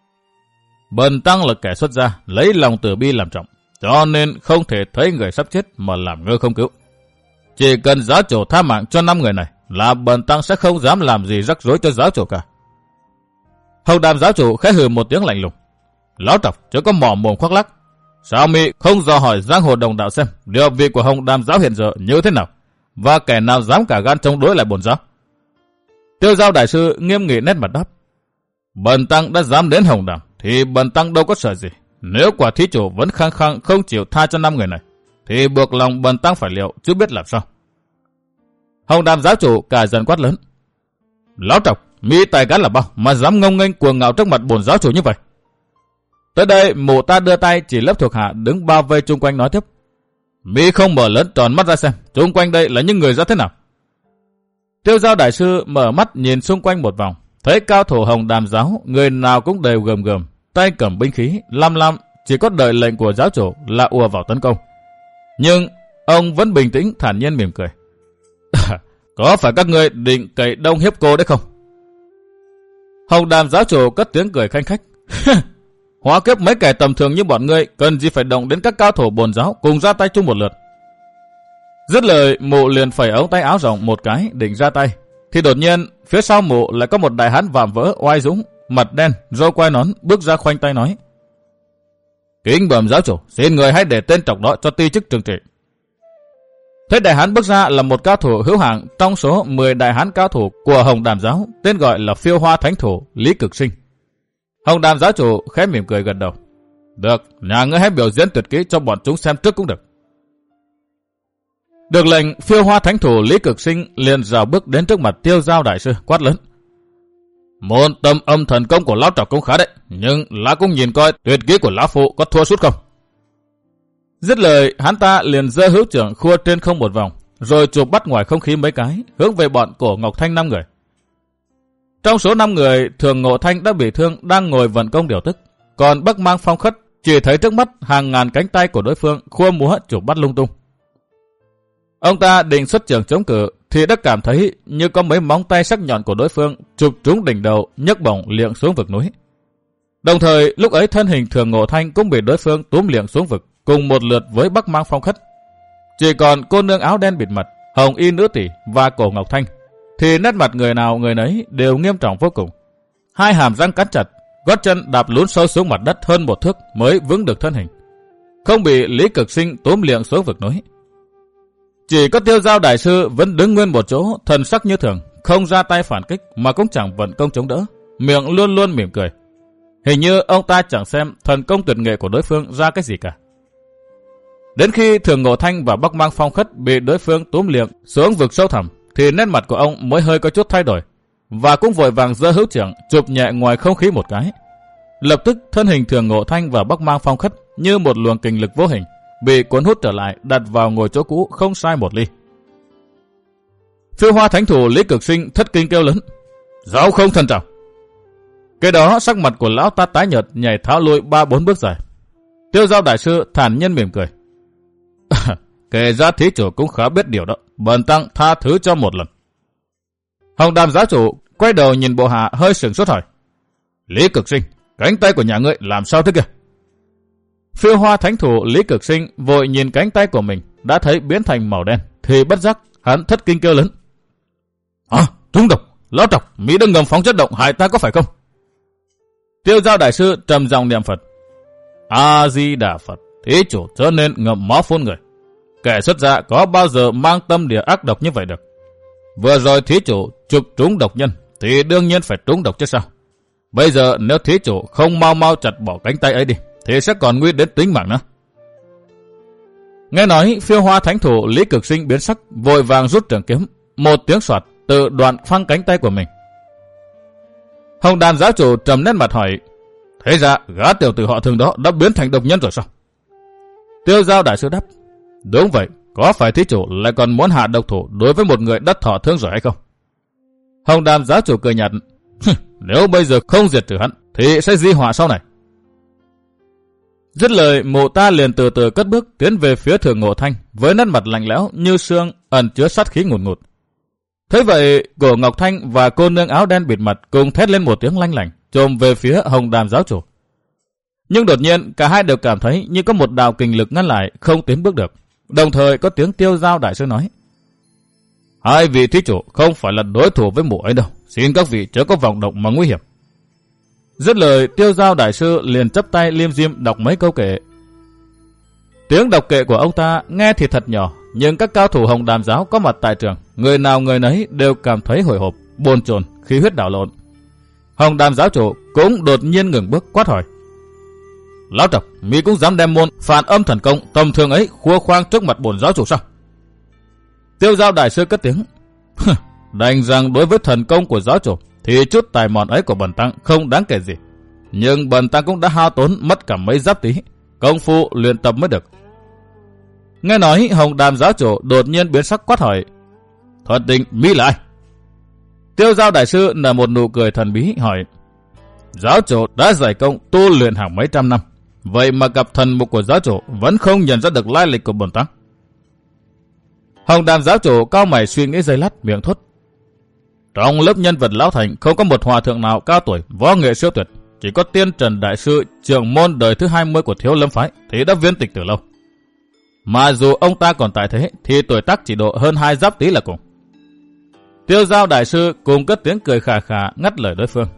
Bần tăng là kẻ xuất gia, lấy lòng từ bi làm trọng, cho nên không thể thấy người sắp chết mà làm ngơ không cứu. Chỉ cần giáo chủ tha mạng cho 5 người này là bần tăng sẽ không dám làm gì rắc rối cho giáo chủ cả. Hồng Đàm giáo chủ khẽ hừ một tiếng lạnh lùng. Lão trọc chớ có mỏ mồm khoác lác. Sao Mỹ không dò hỏi giang hồ đồng đạo xem địa vị của Hồng Đàm giáo hiện giờ như thế nào, và kẻ nào dám cả gan chống đối lại bổn giáo? Tiêu Giao đại sư nghiêm nghị nét mặt đáp. Bần tăng đã dám đến Hồng Đàm thì bần tăng đâu có sợ gì. Nếu quả thí chủ vẫn khăng khăng không chịu tha cho 5 người này thì buộc lòng bần tăng phải liệu chứ biết làm sao. Hồng Đàm giáo chủ cả dần quát lớn. Lão trọc, Mỹ tài cán là bao mà dám ngông nghênh cuồng ngạo trước mặt bổn giáo chủ như vậy? Tới đây mụ ta đưa tay chỉ lớp thuộc hạ đứng bao vây chung quanh nói tiếp. Mỹ không mở lớn tròn mắt ra xem chung quanh đây là những người ra thế nào. Tiêu Giao đại sư mở mắt nhìn xung quanh một vòng, thấy cao thủ Hồng Đàm giáo người nào cũng đều gầm gầm, tay cầm binh khí, lam chỉ có đợi lệnh của giáo chủ là ùa vào tấn công. Nhưng ông vẫn bình tĩnh thản nhiên mỉm cười. Có phải các ngươi định cậy đông hiếp cô đấy không? Hồng Đàm giáo chủ cất tiếng cười khanh khách. Hóa kiếp mấy kẻ tầm thường như bọn ngươi cần gì phải động đến các cao thủ bổn giáo cùng ra tay chung một lượt. Dứt lời mụ liền phẩy ống tay áo rộng một cái định ra tay, thì đột nhiên phía sau mụ lại có một đại hán vạm vỡ oai dũng, mặt đen, râu quai nón bước ra khoanh tay nói. Kính bẩm giáo chủ, xin người hãy để tên trọc đó cho ti chức trừng trị. Thế đại hán bước ra là một cao thủ hữu hạng trong số 10 đại hán cao thủ của Hồng Đàm giáo, tên gọi là Phiêu Hoa Thánh Thủ Lý Cực Sinh. Hồng Đàm giáo chủ khẽ mỉm cười gật đầu. Được, nhà ngươi hãy biểu diễn tuyệt kỹ cho bọn chúng xem trước cũng được. Được lệnh, Phiêu Hoa Thánh Thủ Lý Cực Sinh liền rào bước đến trước mặt Tiêu Giao đại sư quát lớn. Môn tâm âm thần công của lão trọc cũng khá đấy, nhưng lão cũng nhìn coi tuyệt kỹ của lão phụ có thua sút không. Dứt lời, hắn ta liền giơ hữu trưởng khua trên không một vòng, rồi chụp bắt ngoài không khí mấy cái, hướng về bọn Cổ Ngọc Thanh 5 người. Trong số 5 người, Thường Ngộ Thanh đã bị thương đang ngồi vận công điều tức, còn Bắc Mang Phong Khất chỉ thấy trước mắt hàng ngàn cánh tay của đối phương khua múa chụp bắt lung tung. Ông ta định xuất trưởng chống cự thì đã cảm thấy như có mấy móng tay sắc nhọn của đối phương chụp trúng đỉnh đầu, nhấc bổng liệng xuống vực núi. Đồng thời lúc ấy thân hình Thường Ngộ Thanh cũng bị đối phương túm liệng xuống vực cùng một lượt với Bắc Mang Phong Khất. Chỉ còn cô nương áo đen bịt mặt, Hồng Y nữ tỷ và Cổ Ngọc Thanh thì nét mặt người nào người nấy đều nghiêm trọng vô cùng. Hai hàm răng cắn chặt, gót chân đạp lún sâu xuống mặt đất hơn 1 thước mới vững được thân hình, không bị Lý Cực Sinh túm liệng xuống vực núi. Chỉ có Tiêu Dao đại sư vẫn đứng nguyên một chỗ, thần sắc như thường, không ra tay phản kích mà cũng chẳng vận công chống đỡ, miệng luôn luôn mỉm cười. Hình như ông ta chẳng xem thần công tuyệt nghệ của đối phương ra cái gì cả. Đến khi Thường Ngộ Thanh và Bắc Mang Phong Khất bị đối phương túm liệng xuống vực sâu thẳm, thì nét mặt của ông mới hơi có chút thay đổi, và cũng vội vàng giơ hữu trưởng chụp nhẹ ngoài không khí một cái. Lập tức thân hình Thường Ngộ Thanh và Bắc Mang Phong Khất như một luồng kình lực vô hình bị cuốn hút trở lại, đặt vào ngồi chỗ cũ không sai một ly. Phiêu Hoa thánh thủ Lý Cực Sinh thất kinh kêu lớn: "Giáo không thần trọng!" Cái đó sắc mặt của lão ta tái nhợt, nhảy tháo lui 3-4 bước dài. Tiêu Dao đại sư thản nhiên mỉm cười: "Kể ra thí chủ cũng khá biết điều đó, bần tăng tha thứ cho một lần." Hồng Đàm giáo chủ quay đầu nhìn bộ hạ hơi sửng sốt hỏi: "Lý Cực Sinh, cánh tay của nhà ngươi làm sao thế kìa?" Phiêu Hoa thánh thủ Lý Cực Sinh vội nhìn cánh tay của mình đã thấy biến thành màu đen, thì bất giác hắn thất kinh kêu lớn: "Trúng độc! Lão trọc, Mỹ đã ngầm phóng chất độc hại ta có phải không?" Tiêu Dao đại sư trầm giọng niệm Phật: "A Di Đà Phật, thí chủ chớ nên ngậm máu phun người. Kẻ xuất gia có bao giờ mang tâm địa ác độc như vậy được? Vừa rồi thí chủ chụp trúng độc nhân thì đương nhiên phải trúng độc chứ sao? Bây giờ nếu thí chủ không mau chặt bỏ cánh tay ấy đi thì sẽ còn nguy đến tính mạng nữa." Nghe nói, Phiêu Hoa thánh thủ Lý Cực Sinh biến sắc, vội vàng rút trường kiếm, một tiếng xoạt tự đoạn phăng cánh tay của mình. Hồng Đàn giáo chủ trầm nét mặt hỏi: "Thế ra gã tiểu tử họ Thường đó đã biến thành độc nhân rồi sao?" Tiêu Dao đại sư đáp: "Đúng vậy, có phải thí chủ lại còn muốn hạ độc thủ đối với một người đất thọ thương rồi hay không?" Hồng Đàm giáo chủ cười nhạt: "Nếu bây giờ không diệt trừ hắn thì sẽ di họa sau này." Dứt lời, mụ ta liền từ từ cất bước tiến về phía Thường Ngộ Thanh với nét mặt lạnh lẽo như xương, ẩn chứa sát khí ngùn ngụt. Thế vậy, Cổ Ngọc Thanh và cô nương áo đen bịt mặt cùng thét lên một tiếng lanh lảnh, chồm về phía Hồng Đàm giáo chủ. Nhưng đột nhiên cả hai đều cảm thấy như có một đạo kình lực ngăn lại, không tiến bước được. Đồng thời có tiếng Tiêu Dao đại sư nói: "Hai vị thí chủ không phải là đối thủ với mụ ấy đâu, xin các vị chớ có vọng động mà nguy hiểm." Dứt lời, Tiêu Dao đại sư liền chắp tay liêm diêm đọc mấy câu kệ. Tiếng đọc kệ của ông ta nghe thì thật nhỏ, nhưng các cao thủ Hồng Đàm giáo có mặt tại trường, người nào người nấy đều cảm thấy hồi hộp, bồn chồn, khí huyết đảo lộn. Hồng Đàm giáo chủ cũng đột nhiên ngừng bước quát hỏi: "Lão trọc, mi cũng dám đem môn phản âm thần công tầm thường ấy khua khoang trước mặt bổn giáo chủ sao?" Tiêu Dao đại sư cất tiếng: "Đành rằng đối với thần công của giáo chủ thì chút tài mọn ấy của bần tăng không đáng kể gì, nhưng bần tăng cũng đã hao tốn mất cả mấy giáp tí công phu luyện tập mới được." Nghe nói, Hồng Đàm giáo chủ đột nhiên biến sắc quát hỏi: "Thuật định mi là ai?" Tiêu Dao đại sư nở một nụ cười thần bí hỏi: "Giáo chủ đã giải công tu luyện hàng mấy trăm năm, vậy mà gặp thần mục của giáo chủ vẫn không nhận ra được lai lịch của bần tăng." Hồng Đàm giáo chủ cao mày suy nghĩ giây lát, miệng thốt: "Trong lớp nhân vật lão thành không có một hòa thượng nào cao tuổi, võ nghệ siêu tuyệt, chỉ có Tiên Trần đại sư trưởng môn đời thứ 20 của Thiếu Lâm phái thì đã viên tịch từ lâu. Mà dù ông ta còn tại thế thì tuổi tác chỉ độ hơn 2 giáp tí là cùng." Tiêu Dao đại sư cùng cất tiếng cười khà khà ngắt lời đối phương: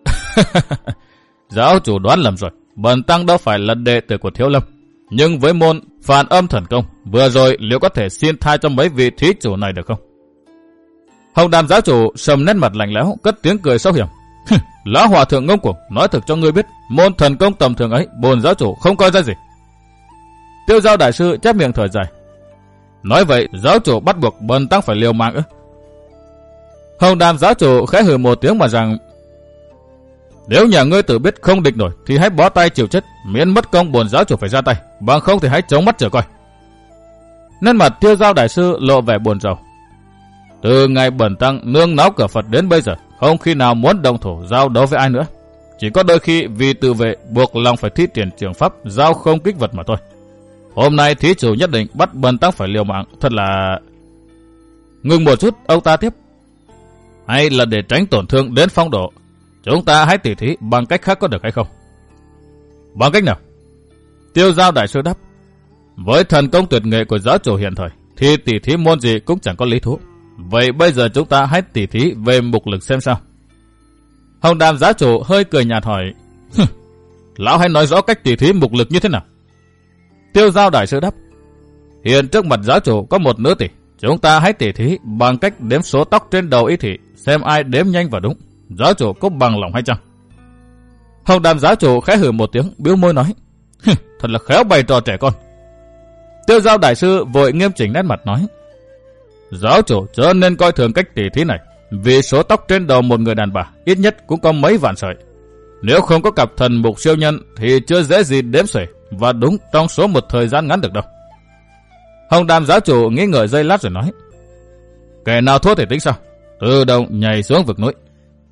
"Giáo chủ đoán lầm rồi, bần tăng đâu phải là đệ tử của Thiếu Lâm, nhưng với môn phản âm thần công vừa rồi liệu có thể xin tha cho mấy vị thí chủ này được không?" Hồng Đàm giáo chủ sầm nét mặt lạnh lẽo, cất tiếng cười sâu hiểm: "Lão hòa thượng ngông cuồng, nói thực cho ngươi biết, môn thần công tầm thường ấy bổn giáo chủ không coi ra gì." Tiêu Dao đại sư chép miệng thở dài: "Nói vậy giáo chủ bắt buộc bần tăng phải liều mạng ư?" Hồng Đàm giáo chủ khẽ hừ một tiếng mà rằng: "Nếu nhà ngươi tự biết không địch nổi thì hãy bó tay chịu chết, miễn mất công bổn giáo chủ phải ra tay, bằng không thì hãy chống mắt chờ coi." Nên mặt Tiêu Dao đại sư lộ vẻ buồn rầu: "Từ ngày bần tăng nương náu cửa Phật đến bây giờ, không khi nào muốn đồng thủ giao đấu với ai nữa. Chỉ có đôi khi vì tự vệ buộc lòng phải thi triển trường pháp giao không kích vật mà thôi. Hôm nay thí chủ nhất định bắt bần tăng phải liều mạng, thật là..." Ngừng một chút, ông ta tiếp: "Hay là để tránh tổn thương đến phong độ, chúng ta hãy tỉ thí bằng cách khác có được hay không?" "Bằng cách nào?" Tiêu Dao đại sư đáp: "Với thần công tuyệt nghệ của giáo chủ hiện thời thì tỉ thí môn gì cũng chẳng có lý thú. Vậy bây giờ chúng ta hãy tỉ thí về mục lực xem sao." Hồng Đàm giáo chủ hơi cười nhạt hỏi, lão hãy nói rõ cách tỉ thí mục lực như thế nào. Tiêu Giao đại sư đáp, hiện trước mặt giáo chủ có một nữ tỷ, chúng ta hãy tỉ thí bằng cách đếm số tóc trên đầu y thị, xem ai đếm nhanh và đúng. Giáo chủ có bằng lòng hay chăng? Hồng Đàm giáo chủ khẽ hừ một tiếng, bĩu môi nói, thật là khéo bày trò trẻ con. Tiêu Giao đại sư vội nghiêm chỉnh nét mặt nói, giáo chủ chớ nên coi thường cách tỉ thí này, vì số tóc trên đầu một người đàn bà ít nhất cũng có mấy vạn sợi. Nếu không có cặp thần mục siêu nhân thì chưa dễ gì đếm xuể và đúng trong số một thời gian ngắn được đâu. Hồng Đàm giáo chủ nghĩ ngợi giây lát rồi nói, kẻ nào thua thì tính sao, tự động nhảy xuống vực núi.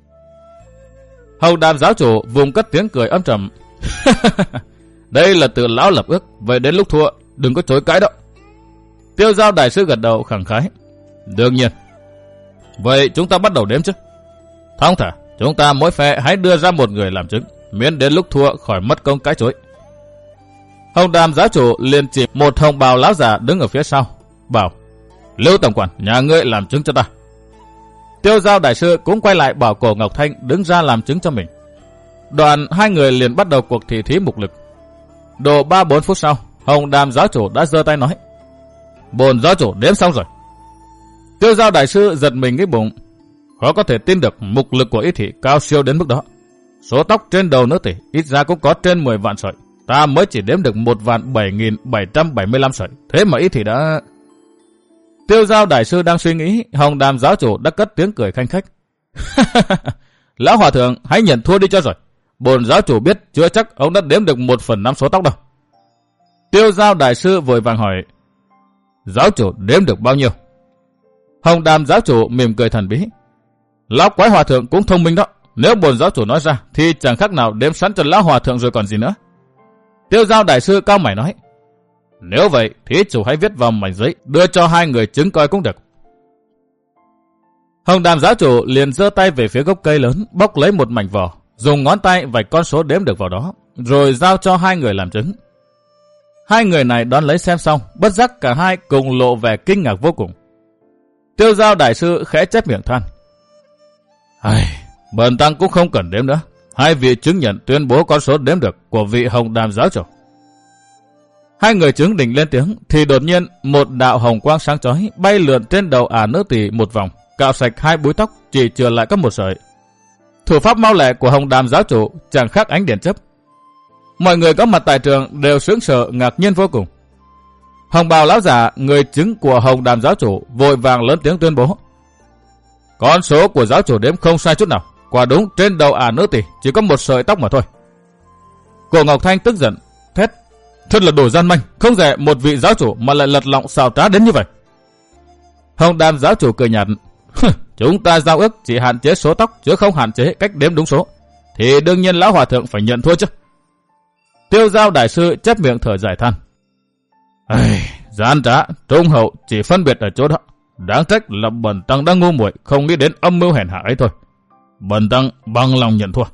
Hồng Đàm giáo chủ vùng cất tiếng cười âm trầm, đây là tự lão lập ước, vậy đến lúc thua đừng có chối cãi đó. Tiêu Giao đại sư gật đầu khẳng khái, đương nhiên. Vậy chúng ta bắt đầu đếm chứ. Thong thả, chúng ta mỗi phe hãy đưa ra một người làm chứng, miễn đến lúc thua khỏi mất công cãi chối. Hồng Đàm giáo chủ liền chỉ một hồng bào lão già đứng ở phía sau, bảo, Lưu tổng quản, nhà ngươi làm chứng cho ta. Tiêu Giao đại sư cũng quay lại bảo Cổ Ngọc Thanh đứng ra làm chứng cho mình. Đoạn hai người liền bắt đầu cuộc thị thí mục lực. Độ 3-4 phút sau, Hồng Đàm giáo chủ đã giơ tay nói, bổn giáo chủ đếm xong rồi. Tiêu Giao đại sư giật mình cái bụng, khó có thể tin được mục lực của y thị cao siêu đến mức đó. Số tóc trên đầu nữ tỷ ít ra cũng có trên 10 vạn sợi, ta mới chỉ đếm được 1.775 sợi, thế mà y thị đã... Tiêu Giao đại sư đang suy nghĩ, Hồng Đàm giáo chủ đã cất tiếng cười khanh khách. Lão hòa thượng hãy nhận thua đi cho rồi, bổn giáo chủ biết chưa chắc ông đã đếm được 1/5 số tóc đâu. Tiêu Giao đại sư vội vàng hỏi, giáo chủ đếm được bao nhiêu? Hồng Đàm giáo chủ mỉm cười thần bí, lão quái hòa thượng cũng thông minh đó, nếu bổn giáo chủ nói ra thì chẳng khác nào đếm sẵn cho lão hòa thượng rồi còn gì nữa. Tiêu Giao đại sư cao mày nói, nếu vậy thì chủ hãy viết vào mảnh giấy đưa cho hai người chứng coi cũng được. Hồng Đàm giáo chủ liền giơ tay về phía gốc cây lớn, bóc lấy một mảnh vỏ, dùng ngón tay vạch con số đếm được vào đó, rồi giao cho hai người làm chứng. Hai người này đón lấy xem xong, bất giác cả hai cùng lộ vẻ kinh ngạc vô cùng. Tiêu Giao đại sư khẽ chép miệng than, bần tăng cũng không cần đếm nữa, hai vị chứng nhận tuyên bố con số đếm được của vị Hồng Đàm giáo chủ. Hai người chứng định lên tiếng thì đột nhiên một đạo hồng quang sáng chói bay lượn trên đầu nữ tỷ một vòng, cạo sạch hai búi tóc, chỉ chừa lại có một sợi. Thủ pháp mau lẹ của Hồng Đàm giáo chủ chẳng khác ánh điện chớp. Mọi người có mặt tại trường đều sững sờ ngạc nhiên vô cùng. Hồng bào lão giả, người chứng của Hồng Đàm giáo chủ, vội vàng lớn tiếng tuyên bố, con số của giáo chủ đếm không sai chút nào, quả đúng trên đầu nữ tỷ chỉ có một sợi tóc mà thôi. Cổ Ngọc Thanh tức giận thét, thật là đồ gian manh, không dè một vị giáo chủ mà lại lật lọng xào trá đến như vậy. Hồng Đàm giáo chủ cười nhạt, chúng ta giao ước chỉ hạn chế số tóc chứ không hạn chế cách đếm đúng số, thì đương nhiên lão hòa thượng phải nhận thua chứ. Tiêu Giao đại sư chép miệng thở dài than, gian trá, trung hậu chỉ phân biệt ở chỗ đó, đáng trách là bần tăng đang ngu muội không nghĩ đến âm mưu hèn hạ ấy thôi. Bần tăng bằng lòng nhận thua.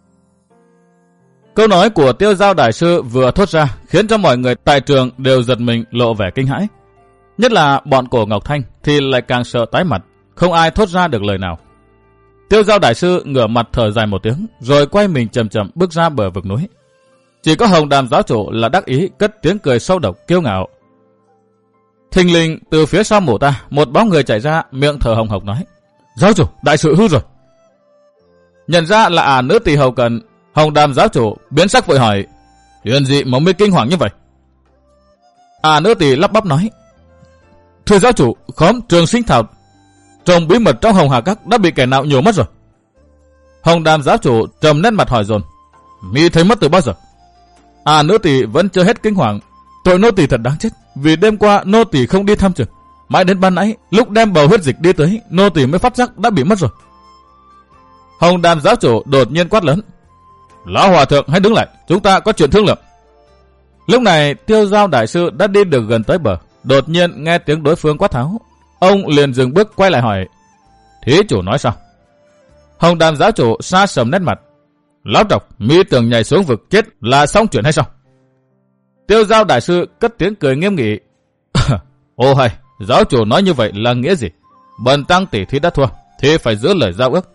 Câu nói của Tiêu Giao đại sư vừa thốt ra khiến cho mọi người tại trường đều giật mình lộ vẻ kinh hãi. Nhất là bọn Cổ Ngọc Thanh thì lại càng sợ tái mặt, không ai thốt ra được lời nào. Tiêu Giao đại sư ngửa mặt thở dài một tiếng, rồi quay mình chậm chậm bước ra bờ vực núi. Chỉ có Hồng Đàm giáo chủ là đắc ý cất tiếng cười sâu độc kiêu ngạo. Thình lình từ phía sau mộ ta, một bóng người chạy ra, miệng thở hồng hộc nói, giáo chủ, đại sự hư rồi. Nhận ra là nữ tỳ hầu cận, Hồng Đàm giáo chủ biến sắc vội hỏi, chuyện gì mà mới kinh hoàng như vậy? Nữ tỳ lắp bắp nói, thưa giáo chủ, khóm Trường Sinh Thảo trồng bí mật trong Hồng Hà Các đã bị kẻ nào nhổ mất rồi. Hồng Đàm giáo chủ trầm nét mặt hỏi dồn, mi thấy mất từ bao giờ? Nữ tỳ vẫn chưa hết kinh hoàng, tội nô tỳ thật đáng chết, vì đêm qua nô tỳ không đi thăm trường, mãi đến ban nãy lúc đem bầu huyết dịch đi tới, nô tỳ mới phát giác đã bị mất rồi. Hồng Đàm giáo chủ đột nhiên quát lớn, lão hòa thượng hãy đứng lại, chúng ta có chuyện thương lượng. Lúc này Tiêu Giao đại sư đã đi được gần tới bờ, đột nhiên nghe tiếng đối phương quát tháo, ông liền dừng bước quay lại hỏi, thí chủ nói sao? Hồng Đàm giáo chủ sa sầm nét mặt, lão trọc, mi tưởng nhảy xuống vực chết là xong chuyện hay sao? Tiêu Giao đại sư cất tiếng cười nghiêm nghị, ô hay, giáo chủ nói như vậy là nghĩa gì? Bần tăng tỷ thí đã thua thì phải giữ lời giao ước,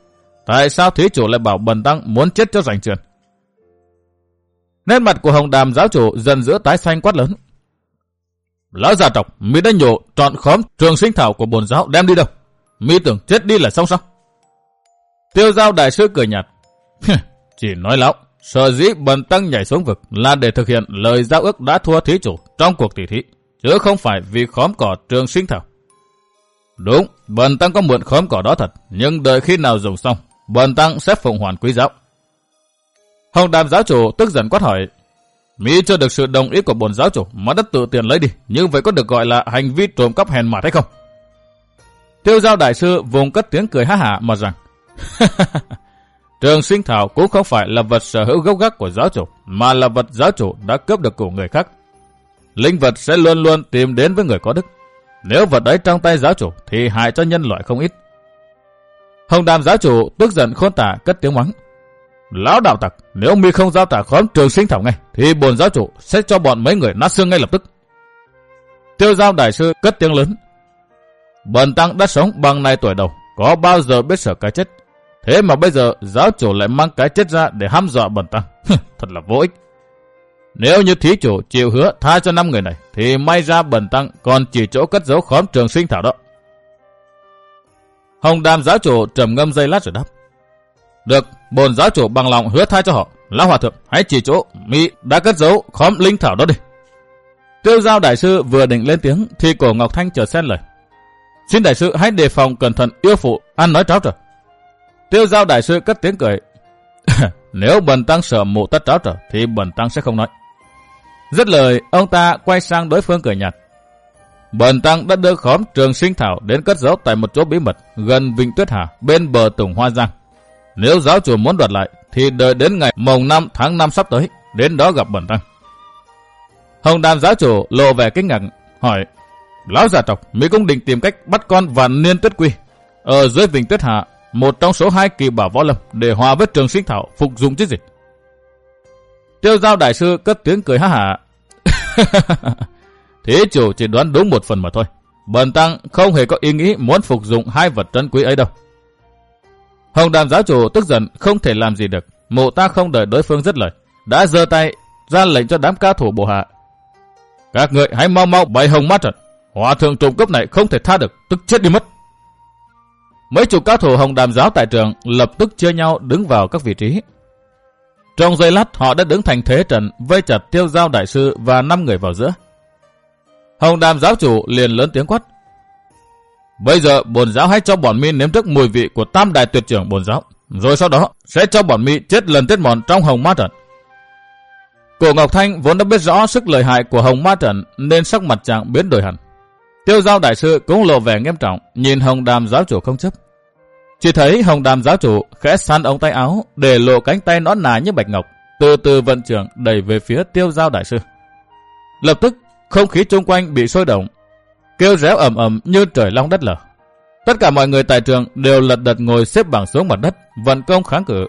Tại sao thí chủ lại bảo bần tăng muốn chết cho rảnh chuyện? Nét mặt của Hồng Đàm giáo chủ dần dữ tái xanh quát lớn. Lão gia tộc, mi đã nhổ trọn khóm trường sinh thảo của bổn giáo đem đi đâu? Mi tưởng chết đi là xong sao? Tiêu Giao đại sư cười nhạt. Chỉ nói lão, sở dĩ bần tăng nhảy xuống vực là để thực hiện lời giao ước đã thua thí chủ trong cuộc tỷ thí, chứ không phải vì khóm cỏ trường sinh thảo. Đúng, bần tăng có mượn khóm cỏ đó thật, nhưng đợi khi nào dùng xong, bần tăng sẽ phụng hoàn quý giáo. Hồng Đàm giáo chủ tức giận quát hỏi. Mi chưa được sự đồng ý của bổn giáo chủ mà đã tự tiền lấy đi, như vậy có được gọi là hành vi trộm cắp hèn mạt hay không? Tiêu Giao đại sư vùng cất tiếng cười há hả mà rằng. Trường sinh thảo cũng không phải là vật sở hữu gốc gác của giáo chủ, mà là vật giáo chủ đã cướp được của người khác. Linh vật sẽ luôn luôn tìm đến với người có đức. Nếu vật ấy trong tay giáo chủ thì hại cho nhân loại không ít. Hồng Đàm giáo chủ tức giận khôn tả cất tiếng mắng. Lão đạo tặc, nếu mi không giao trả khóm trường sinh thảo ngay, thì bổn giáo chủ sẽ cho bọn mấy người nát xương ngay lập tức. Tiêu Giao đại sư cất tiếng lớn. Bần tăng đã sống bằng này tuổi đầu, có bao giờ biết sợ cái chết? Thế mà bây giờ giáo chủ lại mang cái chết ra để hăm dọa bần tăng. Thật là vô ích. Nếu như thí chủ chịu hứa tha cho 5 người này, thì may ra bần tăng còn chỉ chỗ cất giấu khóm trường sinh thảo đó. Hồng Đàm giáo chủ trầm ngâm giây lát rồi đáp. Được, bổn giáo chủ bằng lòng hứa tha cho họ. Lão hòa thượng, hãy chỉ chỗ mi đã cất giấu khóm linh thảo đó đi. Tiêu Giao đại sư vừa định lên tiếng thì cổ Ngọc Thanh chợt xen lời. Xin đại sư hãy đề phòng cẩn thận yêu phụ ăn nói tráo trở. Tiêu Giao đại sư cất tiếng cười. Nếu bần tăng sợ mụ tất tráo trở thì bần tăng sẽ không nói. Dứt lời, ông ta quay sang đối phương cười nhạt. Bần tăng đã đưa khóm trường sinh thảo đến cất giấu tại một chỗ bí mật gần Vịnh Tuyết Hà bên bờ Tùng Hoa Giang. Nếu giáo chủ muốn đoạt lại thì đợi đến ngày mồng 5 tháng 5 sắp tới, đến đó gặp bần tăng. Hồng Đàm giáo chủ lộ vẻ kinh ngạc hỏi. Lão già tộc, mi cũng định tìm cách bắt con Vạn Niên Tuyết Quy ở dưới Vịnh Tuyết Hà, một trong số 2 kỳ bảo võ lâm, để hòa với trường sinh thảo phục dụng chứ gì? Tiêu Giao đại sư cất tiếng cười há hả. Thí chủ chỉ đoán đúng một phần mà thôi. Bần tăng không hề có ý nghĩ muốn phục dụng 2 vật trân quý ấy đâu. Hồng Đàm giáo chủ tức giận không thể làm gì được. Mụ ta không đợi đối phương dứt lời, đã giơ tay ra lệnh cho đám cao thủ bộ hạ. Các người hãy mau mau bày hồng ma trận. Hòa thượng trộm cướp này không thể tha được, tức chết đi mất. Mấy chục cao thủ Hồng Đàm giáo tại trường lập tức chia nhau đứng vào các vị trí. Trong giây lát họ đã đứng thành thế trận vây chặt Tiêu Giao đại sư và 5 người vào giữa. Hồng Đàm giáo chủ liền lớn tiếng quát. Bây giờ bổn giáo hãy cho bọn mi nếm trước mùi vị của tam đại tuyệt trưởng bổn giáo, rồi sau đó sẽ cho bọn mi chết lần chết mòn trong hồng ma trận. Cổ Ngọc Thanh vốn đã biết rõ sức lợi hại của hồng ma trận nên sắc mặt chàng biến đổi hẳn. Tiêu Giao đại sư cũng lộ vẻ nghiêm trọng, nhìn Hồng Đàm giáo chủ không chấp. Chỉ thấy Hồng Đàm giáo chủ khẽ sắn ống tay áo để lộ cánh tay nõn nà như bạch ngọc, từ từ vận trưởng đẩy về phía Tiêu Giao đại sư. Lập tức không khí chung quanh bị sôi động, kêu réo ầm ầm như trời long đất lở. Tất cả mọi người tại trường đều lật đật ngồi xếp bằng xuống mặt đất, vận công kháng cự.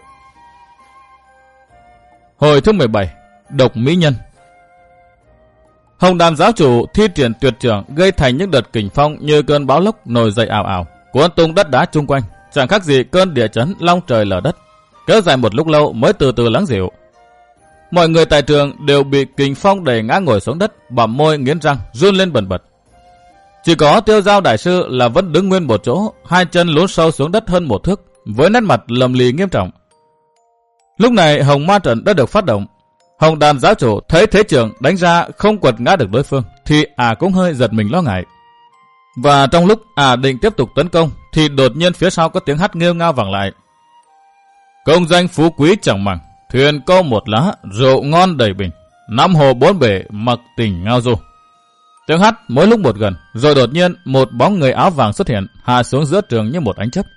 Hồi thứ 17, độc mỹ nhân. Hồng Đàm giáo chủ thi triển tuyệt trưởng gây thành những đợt kình phong như cơn bão lốc nổi dậy ào ào, cuốn tung đất đá chung quanh, chẳng khác gì cơn địa chấn long trời lở đất, kéo dài một lúc lâu mới từ từ lắng dịu. Mọi người tại trường đều bị kình phong đẩy ngã ngồi xuống đất, bặm môi nghiến răng, run lên bần bật. Chỉ có Tiêu Giao đại sư là vẫn đứng nguyên một chỗ, 2 chân lún sâu xuống đất hơn 1 thước, với nét mặt lầm lì nghiêm trọng. Lúc này hồng ma trận đã được phát động. Hồng Đàm giáo chủ thấy thế trường đánh ra không quật ngã được đối phương, thì cũng hơi giật mình lo ngại. Và trong lúc định tiếp tục tấn công, thì đột nhiên phía sau có tiếng hát nghêu ngao vang lại. Công danh phú quý chẳng màng, thuyền câu một lá, rượu ngon đầy bình, 5 hồ 4 bể, mặc tình ngao du. Tiếng hát mỗi lúc một gần, rồi đột nhiên một bóng người áo vàng xuất hiện, hạ xuống giữa trường như một ánh chớp.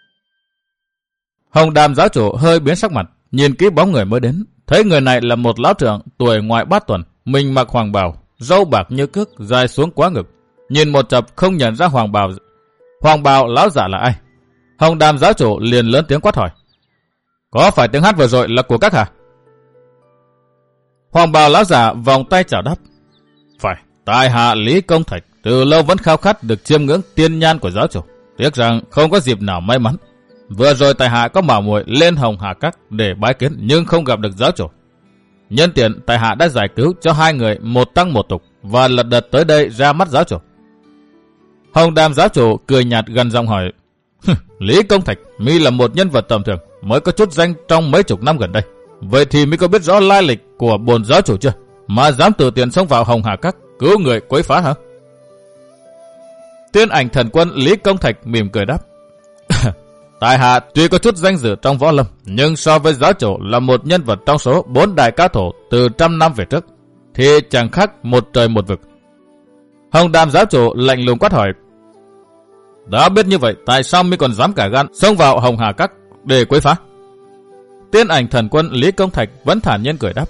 Hồng Đàm giáo chủ hơi biến sắc mặt, nhìn kỹ bóng người mới đến, thấy người này là một lão trưởng tuổi ngoài bát tuần, mình mặc hoàng bào, râu bạc như cước dài xuống quá ngực, nhìn một chập không nhận ra hoàng bào lão giả là ai. Hồng Đàm giáo chủ liền lớn tiếng quát hỏi. Có phải tiếng hát vừa rồi là của các hả? Hoàng bào lão giả vòng tay chào đáp. Phải, tại hạ Lý Công Thạch từ lâu vẫn khao khát được chiêm ngưỡng tiên nhan của giáo chủ, tiếc rằng không có dịp nào may mắn. Vừa rồi tại hạ có bảo muội lên Hồng Hà Các để bái kiến nhưng không gặp được giáo chủ. Nhân tiện tại hạ đã giải cứu cho hai người, một tăng một tục, và lật đật tới đây ra mắt giáo chủ. Hồng Đàm giáo chủ cười nhạt gần giọng hỏi: Lý Công Thạch, mi là một nhân vật tầm thường, mới có chút danh trong mấy chục năm gần đây. Vậy thì mi có biết rõ lai lịch của bổn giáo chủ chưa, mà dám tự tiện xông vào Hồng Hà Các cứu người quấy phá hả? Tiên Ảnh Thần Quân Lý Công Thạch mỉm cười đáp: Tại hạ tuy có chút danh dự trong võ lâm, nhưng so với giáo chủ là một nhân vật trong số 4 đại cao thủ từ trăm năm về trước, thì chẳng khác một trời một vực. Hồng Đàm giáo chủ lạnh lùng quát hỏi: Đã biết như vậy, tại sao mi còn dám cả gan xông vào Hồng Hà Các để quấy phá? Tiên Ảnh Thần Quân Lý Công Thạch vẫn thản nhiên cười đáp: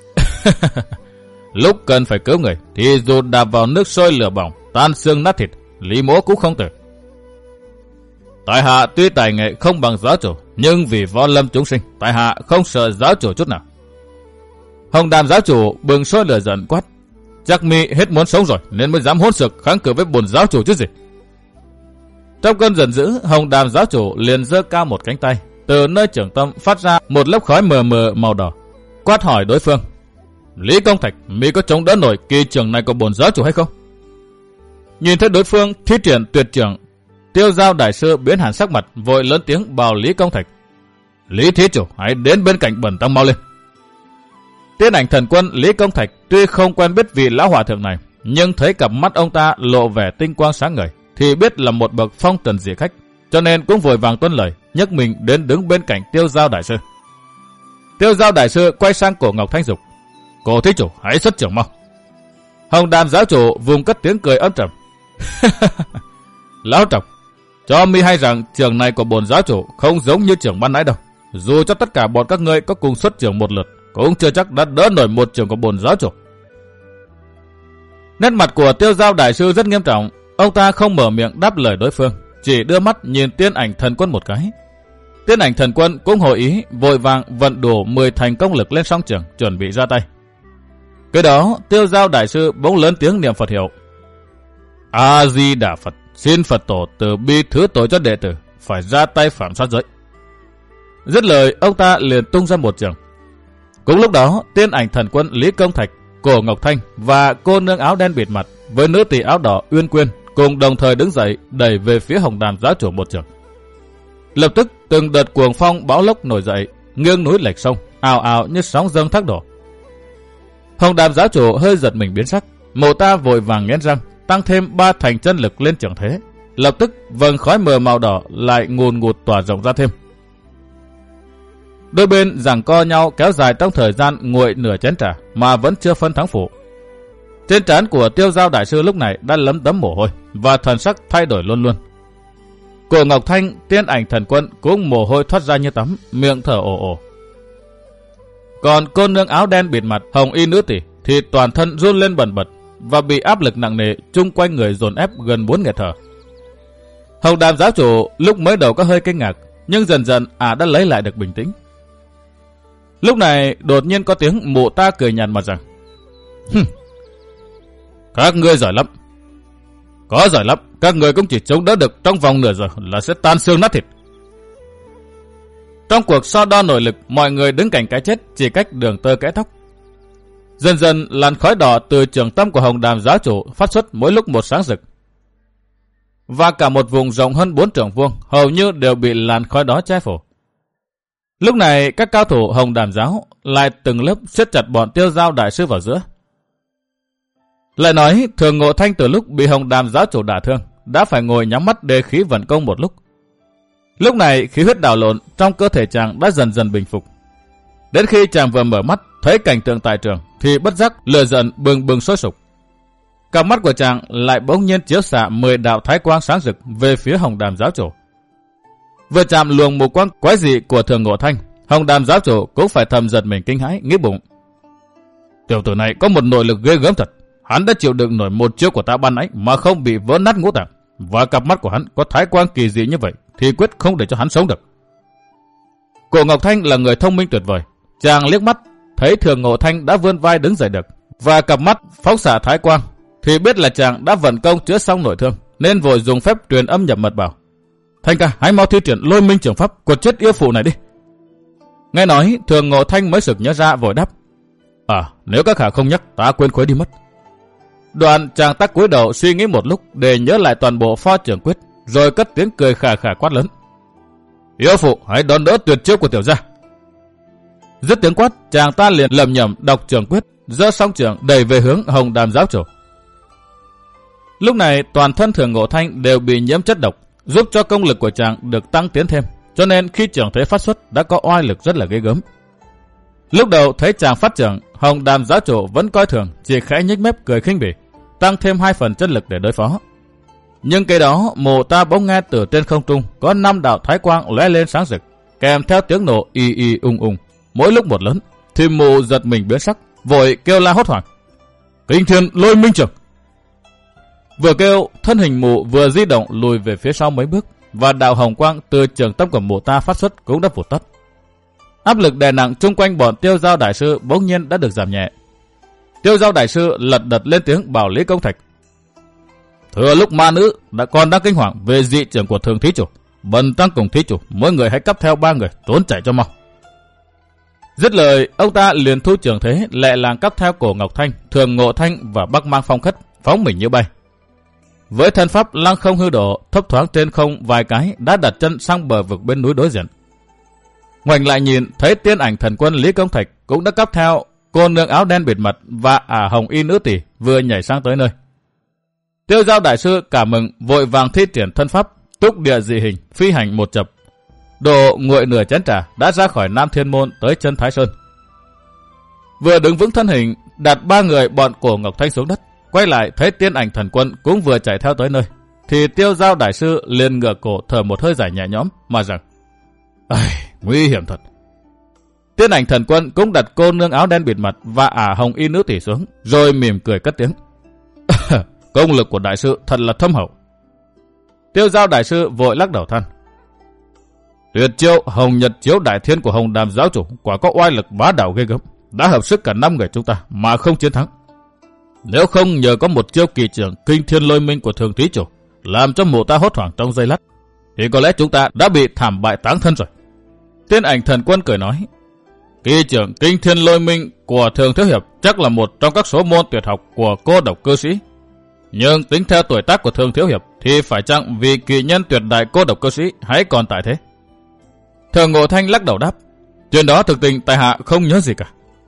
Lúc cần phải cứu người thì dù đạp vào nước sôi lửa bỏng, tan xương nát thịt, Lý mỗ cũng không tử. Tại hạ tuy tài nghệ không bằng giáo chủ, nhưng vì võ lâm chúng sinh, tại hạ không sợ giáo chủ chút nào. Hồng Đàm giáo chủ bừng sôi lửa giận quát: Chắc mi hết muốn sống rồi nên mới dám hỗn xược kháng cự với bổn giáo chủ chứ gì. Trong cơn giận dữ, Hồng Đàm giáo chủ liền giơ cao một cánh tay, từ nơi trưởng tâm phát ra một lớp khói mờ mờ màu đỏ, quát hỏi đối phương: Lý Công Thạch, mi có chống đỡ nổi kỳ trưởng này của bổn giáo chủ hay không? Nhìn thấy đối phương thi triển tuyệt trưởng, Tiêu Giao đại sư biến hẳn sắc mặt, vội lớn tiếng bảo Lý Công Thạch: Lý thí chủ, hãy đến bên cạnh bẩn tăng mau lên. Tiên Ảnh Thần Quân Lý Công Thạch tuy không quen biết vị lão hòa thượng này, nhưng thấy cặp mắt ông ta lộ vẻ tinh quang sáng ngời, thì biết là một bậc phong trần dị khách, cho nên cũng vội vàng tuân lời, nhấc mình đến đứng bên cạnh Tiêu Giao đại sư. Tiêu Giao đại sư quay sang Cổ Ngọc Thanh dục: Cổ thí chủ, hãy xuất trưởng mau. Hồng Đàm giáo chủ vùng cất tiếng cười âm trầm: Lão Trọc, cho mi hay rằng trường này của bổn giáo chủ không giống như trường ban nãy đâu. Dù cho tất cả bọn các ngươi có cùng xuất trường một lượt, cũng chưa chắc đã đỡ nổi một trường của bổn giáo chủ. Nét mặt của Tiêu Giao đại sư rất nghiêm trọng, ông ta không mở miệng đáp lời đối phương, chỉ đưa mắt nhìn Tiên Ảnh Thần Quân một cái. Tiên Ảnh Thần Quân cũng hội ý, vội vàng vận đủ 10 thành công lực lên song trường, chuẩn bị ra tay. Cái đó, Tiêu Giao đại sư bỗng lớn tiếng niệm Phật hiệu: A Di Đà Phật, xin Phật tổ từ bi thứ tội cho đệ tử, phải ra tay phạm sát giới. Dứt lời, ông ta liền tung ra một trường. Cũng lúc đó, Tiên Ảnh Thần Quân Lý Công Thạch, Cổ Ngọc Thanh và cô nương áo đen bịt mặt với nữ tỳ áo đỏ Uyên Quyên cùng đồng thời đứng dậy, đẩy về phía Hồng Đàm giáo chủ một trường. Lập tức, từng đợt cuồng phong bão lốc nổi dậy, nghiêng núi lệch sông, ào ào như sóng dâng thác đổ. Hồng Đàm giáo chủ hơi giật mình biến sắc, mộ ta vội vàng nghiến răng, tăng thêm 3 thành chân lực lên trường thế. Lập tức vầng khói mờ màu đỏ lại ngùn ngụt tỏa rộng ra thêm. Đôi bên giằng co nhau kéo dài trong thời gian nguội nửa chén trà mà vẫn chưa phân thắng phụ. Trên trán của Tiêu Giao đại sư lúc này đã lấm tấm mồ hôi và thần sắc thay đổi luôn luôn. Cổ Ngọc Thanh, Tiên Ảnh Thần Quân cũng mồ hôi thoát ra như tắm, miệng thở ồ ồ. Còn cô nương áo đen bịt mặt Hồng Y nữ tỷ thì toàn thân run lên bần bật và bị áp lực nặng nề chung quanh người dồn ép gần muốn nghẹt thở. Hồng Đàm giáo chủ lúc mới đầu có hơi kinh ngạc, nhưng dần dần đã lấy lại được bình tĩnh. Lúc này đột nhiên có tiếng mụ ta cười nhạt mà rằng: Các ngươi giỏi lắm. Có giỏi lắm, các ngươi cũng chỉ chống đỡ được trong vòng nửa giờ là sẽ tan xương nát thịt. Trong cuộc so đo nội lực, mọi người đứng cạnh cái chết chỉ cách đường tơ kẽ tóc. Dần dần làn khói đỏ từ trường tâm của Hồng Đàm giáo chủ phát xuất mỗi lúc một sáng rực. Và cả một vùng rộng hơn 4 trượng vuông hầu như đều bị làn khói đó che phủ. Lúc này các cao thủ Hồng Đàm giáo lại từng lớp siết chặt bọn Tiêu Giao đại sư vào giữa. Lại nói Thường Ngộ Thanh từ lúc bị Hồng Đàm giáo chủ đả thương đã phải ngồi nhắm mắt đề khí vận công một lúc. Lúc này khí huyết đảo lộn trong cơ thể chàng đã dần dần bình phục. Đến khi chàng vừa mở mắt thấy cảnh tượng tại trường thì bất giác lửa giận bừng bừng sôi sục. Cặp mắt của chàng lại bỗng nhiên chiếu xạ 10 đạo thái quang sáng rực về phía Hồng Đàm giáo chủ. Vừa chạm luồng mù quang quái dị của Thường Ngộ Thanh, Hồng Đàm giáo chủ cũng phải thầm giật mình kinh hãi, nghĩ bụng: Tiểu tử này có một nội lực ghê gớm thật. Hắn đã chịu đựng nổi một chiêu của ta ban nãy mà không bị vỡ nát ngũ tạng, và cặp mắt của hắn có thái quang kỳ dị như vậy thì quyết không để cho hắn sống được. Cổ Ngọc Thanh là người thông minh tuyệt vời, chàng liếc mắt thấy Thường Ngộ Thanh đã vươn vai đứng dậy được và cặp mắt phóng xạ thái quang thì biết là chàng đã vận công chữa xong nội thương, nên vội dùng phép truyền âm nhập mật bảo: Thanh ca, hãy mau thi triển Lôi Minh Trường Pháp quật chết yêu phụ này đi. Nghe nói, Thường Ngộ Thanh mới sực nhớ ra vội đáp. Nếu các hạ không nhắc, ta quên khuấy đi mất. Đoạn chàng ta cúi đầu suy nghĩ một lúc để nhớ lại toàn bộ pho trường quyết, rồi cất tiếng cười khà khà quát lớn. Yêu phụ, hãy đón đỡ tuyệt chiêu của tiểu gia. Dứt tiếng quát, chàng ta liền lẩm nhẩm đọc trường quyết, giơ song trường đẩy về hướng Hồng Đàm giáo chủ. Lúc này toàn thân Thường Ngộ Thanh đều bị nhiễm chất độc, giúp cho công lực của chàng được tăng tiến thêm, cho nên khi trường thế phát xuất đã có oai lực rất là ghê gớm. Lúc đầu thấy chàng phát trưởng, Hồng Đàm giáo chủ vẫn coi thường, chỉ khẽ nhếch mép cười khinh bỉ, tăng thêm 2 phần chất lực để đối phó. Nhưng cái đó mộ ta bỗng nghe từ trên không trung có 5 đạo thái quang lóe lên sáng rực, kèm theo tiếng nổ y y ung ung, mỗi lúc một lớn, thì mụ giật mình biến sắc, vội kêu la hốt hoảng. Kinh Thiên Lôi Minh Trường! Vừa kêu, thân hình mụ vừa di động lùi về phía sau mấy bước, và đạo hồng quang từ trường tâm của mụ ta phát xuất cũng đã vụt tắt. Áp lực đè nặng chung quanh bọn Tiêu Giao đại sư bỗng nhiên đã được giảm nhẹ. Tiêu Giao đại sư lật đật lên tiếng bảo Lý Công Thạch. Thừa lúc ma nữ đang kinh hoàng về dị trưởng của Thường thí chủ, bần tăng cùng thí chủ mỗi người hãy cắp theo 3 người trốn chạy cho mau. Dứt lời, ông ta liền thu trường thế lẹ làng cắp theo Cổ Ngọc Thanh, Thường Ngộ Thanh và Bắc Mang Phong Khất, phóng mình như bay. Với thân pháp lăng không hư độ, thấp thoáng trên không vài cái đã đặt chân sang bờ vực bên núi đối diện. Ngoảnh lại nhìn thấy tiên ảnh thần quân Lý Công Thạch cũng đã cắp theo cô nương áo đen bịt mặt và ả hồng y nữ tỷ vừa nhảy sang tới nơi. Tiêu Giao đại sư cảm mừng, vội vàng thi triển thân pháp túc địa dị hình, phi hành một chập, độ nguội nửa chén trà đã ra khỏi Nam Thiên Môn tới chân Thái Sơn. Vừa đứng vững thân hình, đặt 3 người bọn Cổ Ngọc Thanh xuống đất, quay lại thấy tiên ảnh thần quân cũng vừa chạy theo tới nơi, thì Tiêu Giao đại sư liền ngửa cổ thở một hơi dài nhẹ nhõm mà rằng: nguy hiểm thật. Tiên ảnh thần quân cũng đặt cô nương áo đen bịt mặt và ả hồng y nữ tỷ xuống, rồi mỉm cười cất tiếng. Công lực của đại sư thật là thâm hậu. Tiêu Giao đại sư vội lắc đầu than. Tuyệt chiêu Hồng Nhật Chiếu Đại Thiên của Hồng Đàm giáo chủ quả có oai lực bá đạo ghê gớm, đã hợp sức cả 5 người chúng ta mà không chiến thắng. Nếu không nhờ có một chiêu kỳ trưởng Kinh Thiên Lôi Minh của Thường thí chủ làm cho mụ ta hốt hoảng trong giây lát, thì có lẽ chúng ta đã bị thảm bại táng thân rồi. Tiên ảnh thần quân cười nói. Kỳ trưởng Kinh Thiên Lôi Minh của Thường thiếu hiệp chắc là một trong các số môn tuyệt học của cô độc cư sĩ. Nhưng tính theo tuổi tác của Thường thiếu hiệp thì phải chăng vì kỳ nhân tuyệt đại cô độc cư sĩ hãy còn tại thế? Thường Ngộ Thanh lắc đầu đáp. Chuyện đó thực tình tại hạ không nhớ gì cả.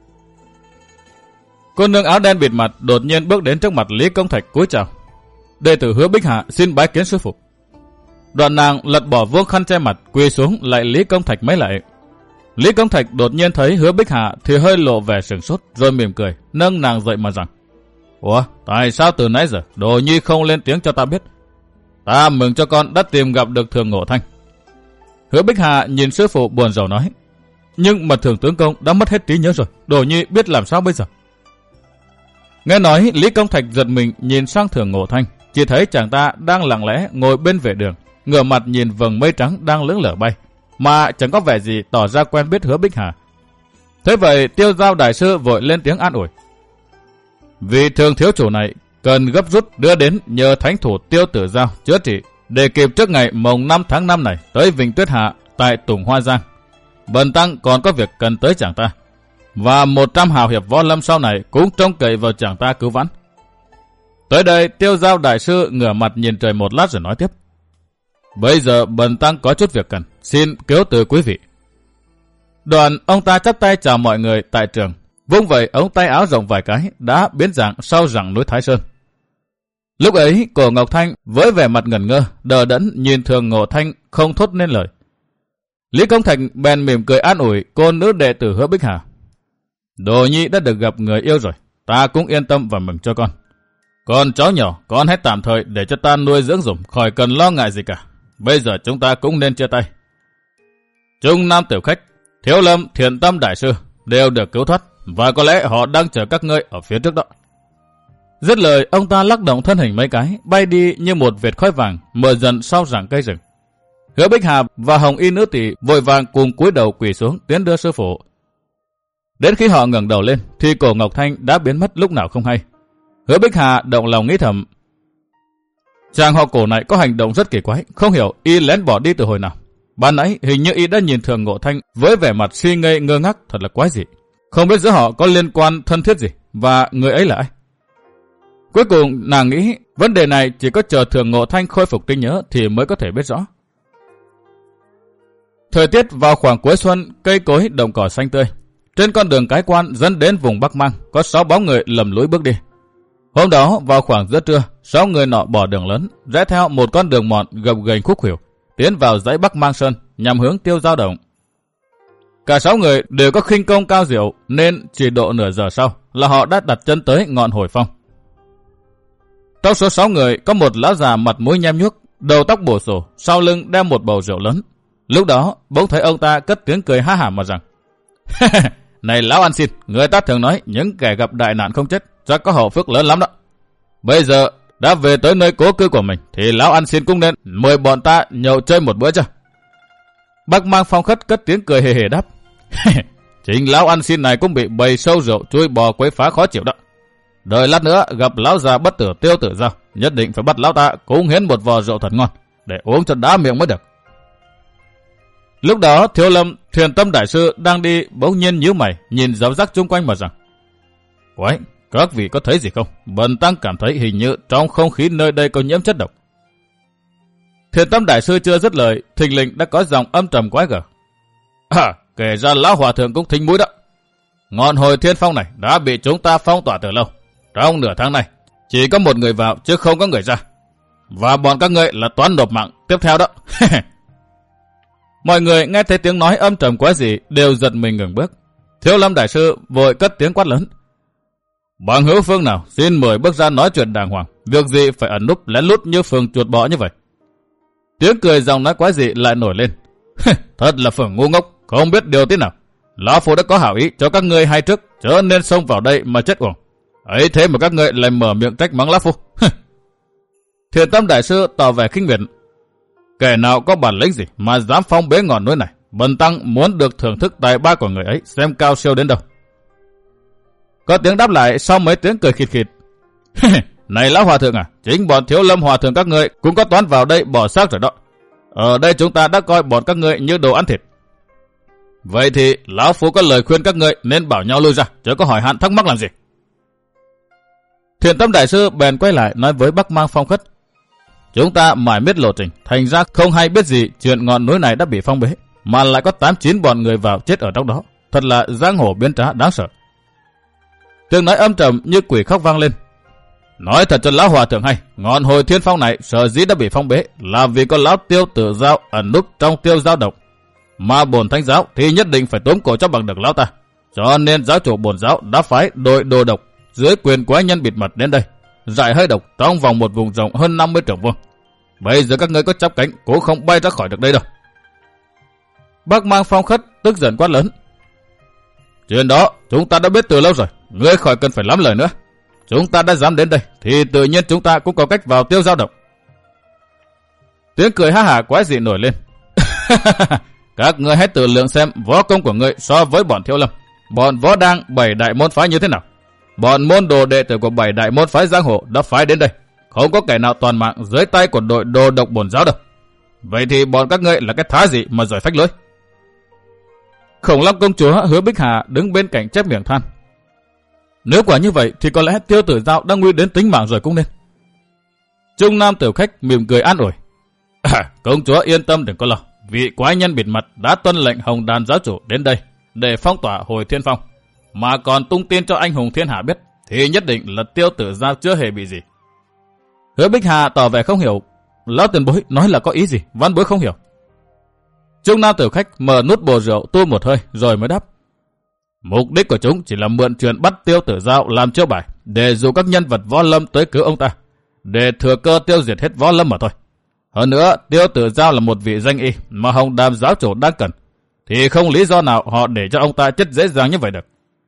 Cô nương áo đen bịt mặt đột nhiên bước đến trước mặt Lý Công Thạch cúi chào. Đệ tử Hứa Bích Hạ xin bái kiến sư phụ. Đoạn nàng lật bỏ vuông khăn che mặt, quỳ xuống lại Lý Công Thạch mấy lại. Lý Công Thạch đột nhiên thấy Hứa Bích Hạ thì hơi lộ vẻ sửng sốt, rồi mỉm cười nâng nàng dậy mà rằng: Ủa, tại sao từ nãy giờ Đồ Nhi không lên tiếng cho ta biết? Ta mừng cho con đã tìm gặp được Thường Ngộ Thanh. Hứa Bích Hạ nhìn sư phụ buồn rầu nói: Nhưng mà Thường tướng công đã mất hết trí nhớ rồi, Đồ Nhi biết làm sao bây giờ? Nghe nói, Lý Công Thạch giật mình nhìn sang Thường Ngộ Thanh, chỉ thấy chàng ta đang lặng lẽ ngồi bên vệ đường, ngửa mặt nhìn vầng mây trắng đang lững lờ bay, mà chẳng có vẻ gì tỏ ra quen biết Hứa Bích Hà. Thế vậy Tiêu Giao đại sư vội lên tiếng an ủi: Vì Thường thiếu chủ này cần gấp rút đưa đến nhờ thánh thủ Tiêu Tử Giao chữa trị, để kịp trước ngày mồng 5 tháng 5 này tới Vịnh Tuyết Hạ tại Tùng Hoa Giang. Bần tăng còn có việc cần tới chàng ta, và 100 hào hiệp võ lâm sau này cũng trông cậy vào chàng ta cứu vãn. Tới đây Tiêu Giao đại sư ngửa mặt nhìn trời một lát rồi nói tiếp: Bây giờ bần tăng có chút việc cần, xin cứu từ quý vị. Đoạn ông ta chắp tay chào mọi người tại trường, vung vậy ống tay áo rộng vài cái đã biến dạng sau rặng núi Thái Sơn. Lúc ấy Cổ Ngọc Thanh với vẻ mặt ngẩn ngơ, đờ đẫn nhìn Thường Ngộ Thanh không thốt nên lời. Lý Công Thạch bèn mỉm cười an ủi cô nữ đệ tử Hứa Bích Hà: Đồ Nhi đã được gặp người yêu rồi, ta cũng yên tâm và mừng cho con. Còn cháu nhỏ, con hãy tạm thời để cho ta nuôi dưỡng dùm, khỏi cần lo ngại gì cả. Bây giờ chúng ta cũng nên chia tay. Trung Nam tiểu khách, Thiếu Lâm, Thiện Tâm đại sư đều được cứu thoát, và có lẽ họ đang chờ các ngươi ở phía trước đó. Dứt lời, ông ta lắc động thân hình mấy cái, bay đi như một vệt khói vàng, mờ dần sau rặng cây rừng. Hứa Bích Hà và Hồng Y nữ tỷ vội vàng cùng cúi đầu quỳ xuống tiến đưa sư phụ. Đến khi họ ngẩng đầu lên, thì Cổ Ngọc Thanh đã biến mất lúc nào không hay. Hứa Bích Hà động lòng nghĩ thầm: Chàng họ Cổ này có hành động rất kỳ quái, không hiểu y lén bỏ đi từ hồi nào. Ban nãy hình như y đã nhìn Thường Ngộ Thanh với vẻ mặt suy ngây ngơ ngác, thật là quái dị. Không biết giữa họ có liên quan thân thiết gì, và người ấy là ai? Cuối cùng nàng nghĩ vấn đề này chỉ có chờ Thường Ngộ Thanh khôi phục trí nhớ thì mới có thể biết rõ. Thời tiết vào khoảng cuối xuân, cây cối đồng cỏ xanh tươi. Trên con đường cái quan dẫn đến vùng Bắc Mang có 6 bóng người lầm lũi bước đi. Hôm đó vào khoảng giữa trưa, 6 người nọ bỏ đường lớn, rẽ theo một con đường mòn gập ghềnh khúc khuỷu, tiến vào dãy Bắc Mang Sơn nhằm hướng Tiêu Dao Động. Cả 6 người đều có khinh công cao diệu nên chỉ độ nửa giờ sau là họ đã đặt chân tới ngọn Hồi Phong. Trong số 6 người có một lão già mặt mũi nhem nhuốc, đầu tóc bổ xổ, sau lưng đeo một bầu rượu lớn. Lúc đó bỗng thấy ông ta cất tiếng cười ha hả mà rằng: Này lão ăn xin, người ta thường nói những kẻ gặp đại nạn không chết chắc có hậu phước lớn lắm đó. Bây giờ đã về tới nơi cố cư của mình thì lão ăn xin cũng nên mời bọn ta nhậu chơi một bữa chứ. Bắc Mang Phong Khất cất tiếng cười hề hề đáp: Chính lão ăn xin này cũng bị bầy sâu rượu chui bò quấy phá khó chịu đó. Đợi lát nữa gặp lão già bất tử Tiêu Tử Dao, nhất định phải bắt lão ta cúng hiến một vò rượu thật ngon để uống cho đá miệng mới được. Lúc đó Thiếu Lâm, Thiền Tâm Đại Sư đang đi bỗng nhiên nhíu mày nhìn giáo giác chung quanh mà rằng: Quái, các vị có thấy gì không? Bần tăng cảm thấy hình như trong không khí nơi đây có nhiễm chất độc. Thiền Tâm Đại Sư chưa dứt lời, thình lình đã có giọng âm trầm quái gở: Kể ra lão hòa thượng cũng thính mũi đó. Ngọn Hồi Thiên Phong này đã bị chúng ta phong tỏa từ lâu. Trong nửa tháng này chỉ có một người vào chứ không có người ra. Và bọn các ngươi là toán nộp mạng tiếp theo đó. Mọi người nghe thấy tiếng nói âm trầm quái dị đều giật mình ngừng bước. Thiếu Lâm Đại Sư vội cất tiếng quát lớn: Bằng hữu phương nào xin mời bước ra nói chuyện đàng hoàng, việc gì phải ẩn núp lén lút như phường chuột bọ như vậy. Tiếng cười giọng nói quái dị lại nổi lên: Thật là phường ngu ngốc, không biết điều tí nào. Lão Phu đã có hảo ý cho các ngươi hay trước, chớ nên xông vào đây mà chết uổng. Ấy thế mà các ngươi lại mở miệng trách mắng Lão Phu. Thiền Tâm Đại Sư tỏ vẻ khinh miệt: Kẻ nào có bản lĩnh gì mà dám phong bế ngọn núi này, bần tăng muốn được thưởng thức tài ba của người ấy xem cao siêu đến đâu. Có tiếng đáp lại sau mấy tiếng cười khịt khịt: Này lão hòa thượng à, chính bọn Thiếu Lâm hòa thượng các ngươi cũng có toán vào đây bỏ xác rồi đó. Ở đây chúng ta đã coi bọn các ngươi như đồ ăn thịt. Vậy thì lão phu có lời khuyên các ngươi nên bảo nhau lui ra, chớ có hỏi han thắc mắc làm gì. Thiền Tâm Đại Sư bèn quay lại nói với Bắc Mang Phong Khất: Chúng ta mải miết lộ trình, thành ra không hay biết gì chuyện ngọn núi này đã bị phong bế, mà lại có 8-9 bọn người vào chết ở trong đó. Thật là giang hồ biến trá đáng sợ. Tiếng nói âm trầm như quỷ khóc vang lên: Nói thật cho lão hòa thượng hay, ngọn Hồi Thiên Phong này sở dĩ đã bị phong bế là vì có lão Tiêu Tử Dao ẩn núp trong Tiêu Dao Động, mà bổn thánh giáo thì nhất định phải tóm cổ cho bằng được lão ta. Cho nên giáo chủ bổn giáo đã phái đội đồ độc dưới quyền quái nhân bịt mặt đến đây, rải hơi độc trong vòng một vùng rộng hơn 50 trượng vuông. Bây giờ các ngươi có chắp cánh cũng không bay ra khỏi được đây đâu. Bắc Mang Phong Khất tức giận quát lớn: Chuyện đó chúng ta đã biết từ lâu rồi, ngươi khỏi cần phải lắm lời nữa. Chúng ta đã dám đến đây thì tự nhiên chúng ta cũng có cách vào Tiêu Dao Động. Tiếng cười ha hả quái dị nổi lên: Các ngươi hãy tự lượng xem võ công của ngươi so với bọn Thiếu Lâm, bọn võ đang 7 đại môn phái như thế nào. Bọn môn đồ đệ tử của 7 đại môn phái giang hồ đã phái đến đây, không có kẻ nào toàn mạng dưới tay của đội đồ độc bổn giáo đâu. Vậy thì bọn các ngươi là cái thá gì mà giỏi phách lối? Khổng Long công chúa Hứa Bích Hà đứng bên cạnh chép miệng than: Nếu quả như vậy thì có lẽ Tiêu Tử Dao đang nguy đến tính mạng rồi cũng nên. Trung Nam tiểu khách mỉm cười an ủi: Công chúa yên tâm đừng có lo, vị quái nhân bịt mặt đã tuân lệnh Hồng Đàn giáo chủ đến đây để phong tỏa Hồi Thiên Phong, mà còn tung tin cho anh hùng thiên hạ biết thì nhất định là Tiêu Tử Dao chưa hề bị gì. Hứa Bích Hà tỏ vẻ không hiểu: Lão tiền bối nói là có ý gì, văn bối không hiểu. Trung Nam tiểu khách mở nút bồ rượu tu một hơi rồi mới đáp: Mục đích của chúng chỉ là mượn chuyện bắt Tiêu Tử Dao làm chiêu bài để dụ các nhân vật võ lâm tới cứu ông ta, để thừa cơ tiêu diệt hết võ lâm mà thôi. Hơn nữa, Tiêu Tử Dao là một vị danh y mà Hồng Đàm giáo chủ đang cần, thì không lý do nào họ để cho ông ta chết dễ dàng như vậy được.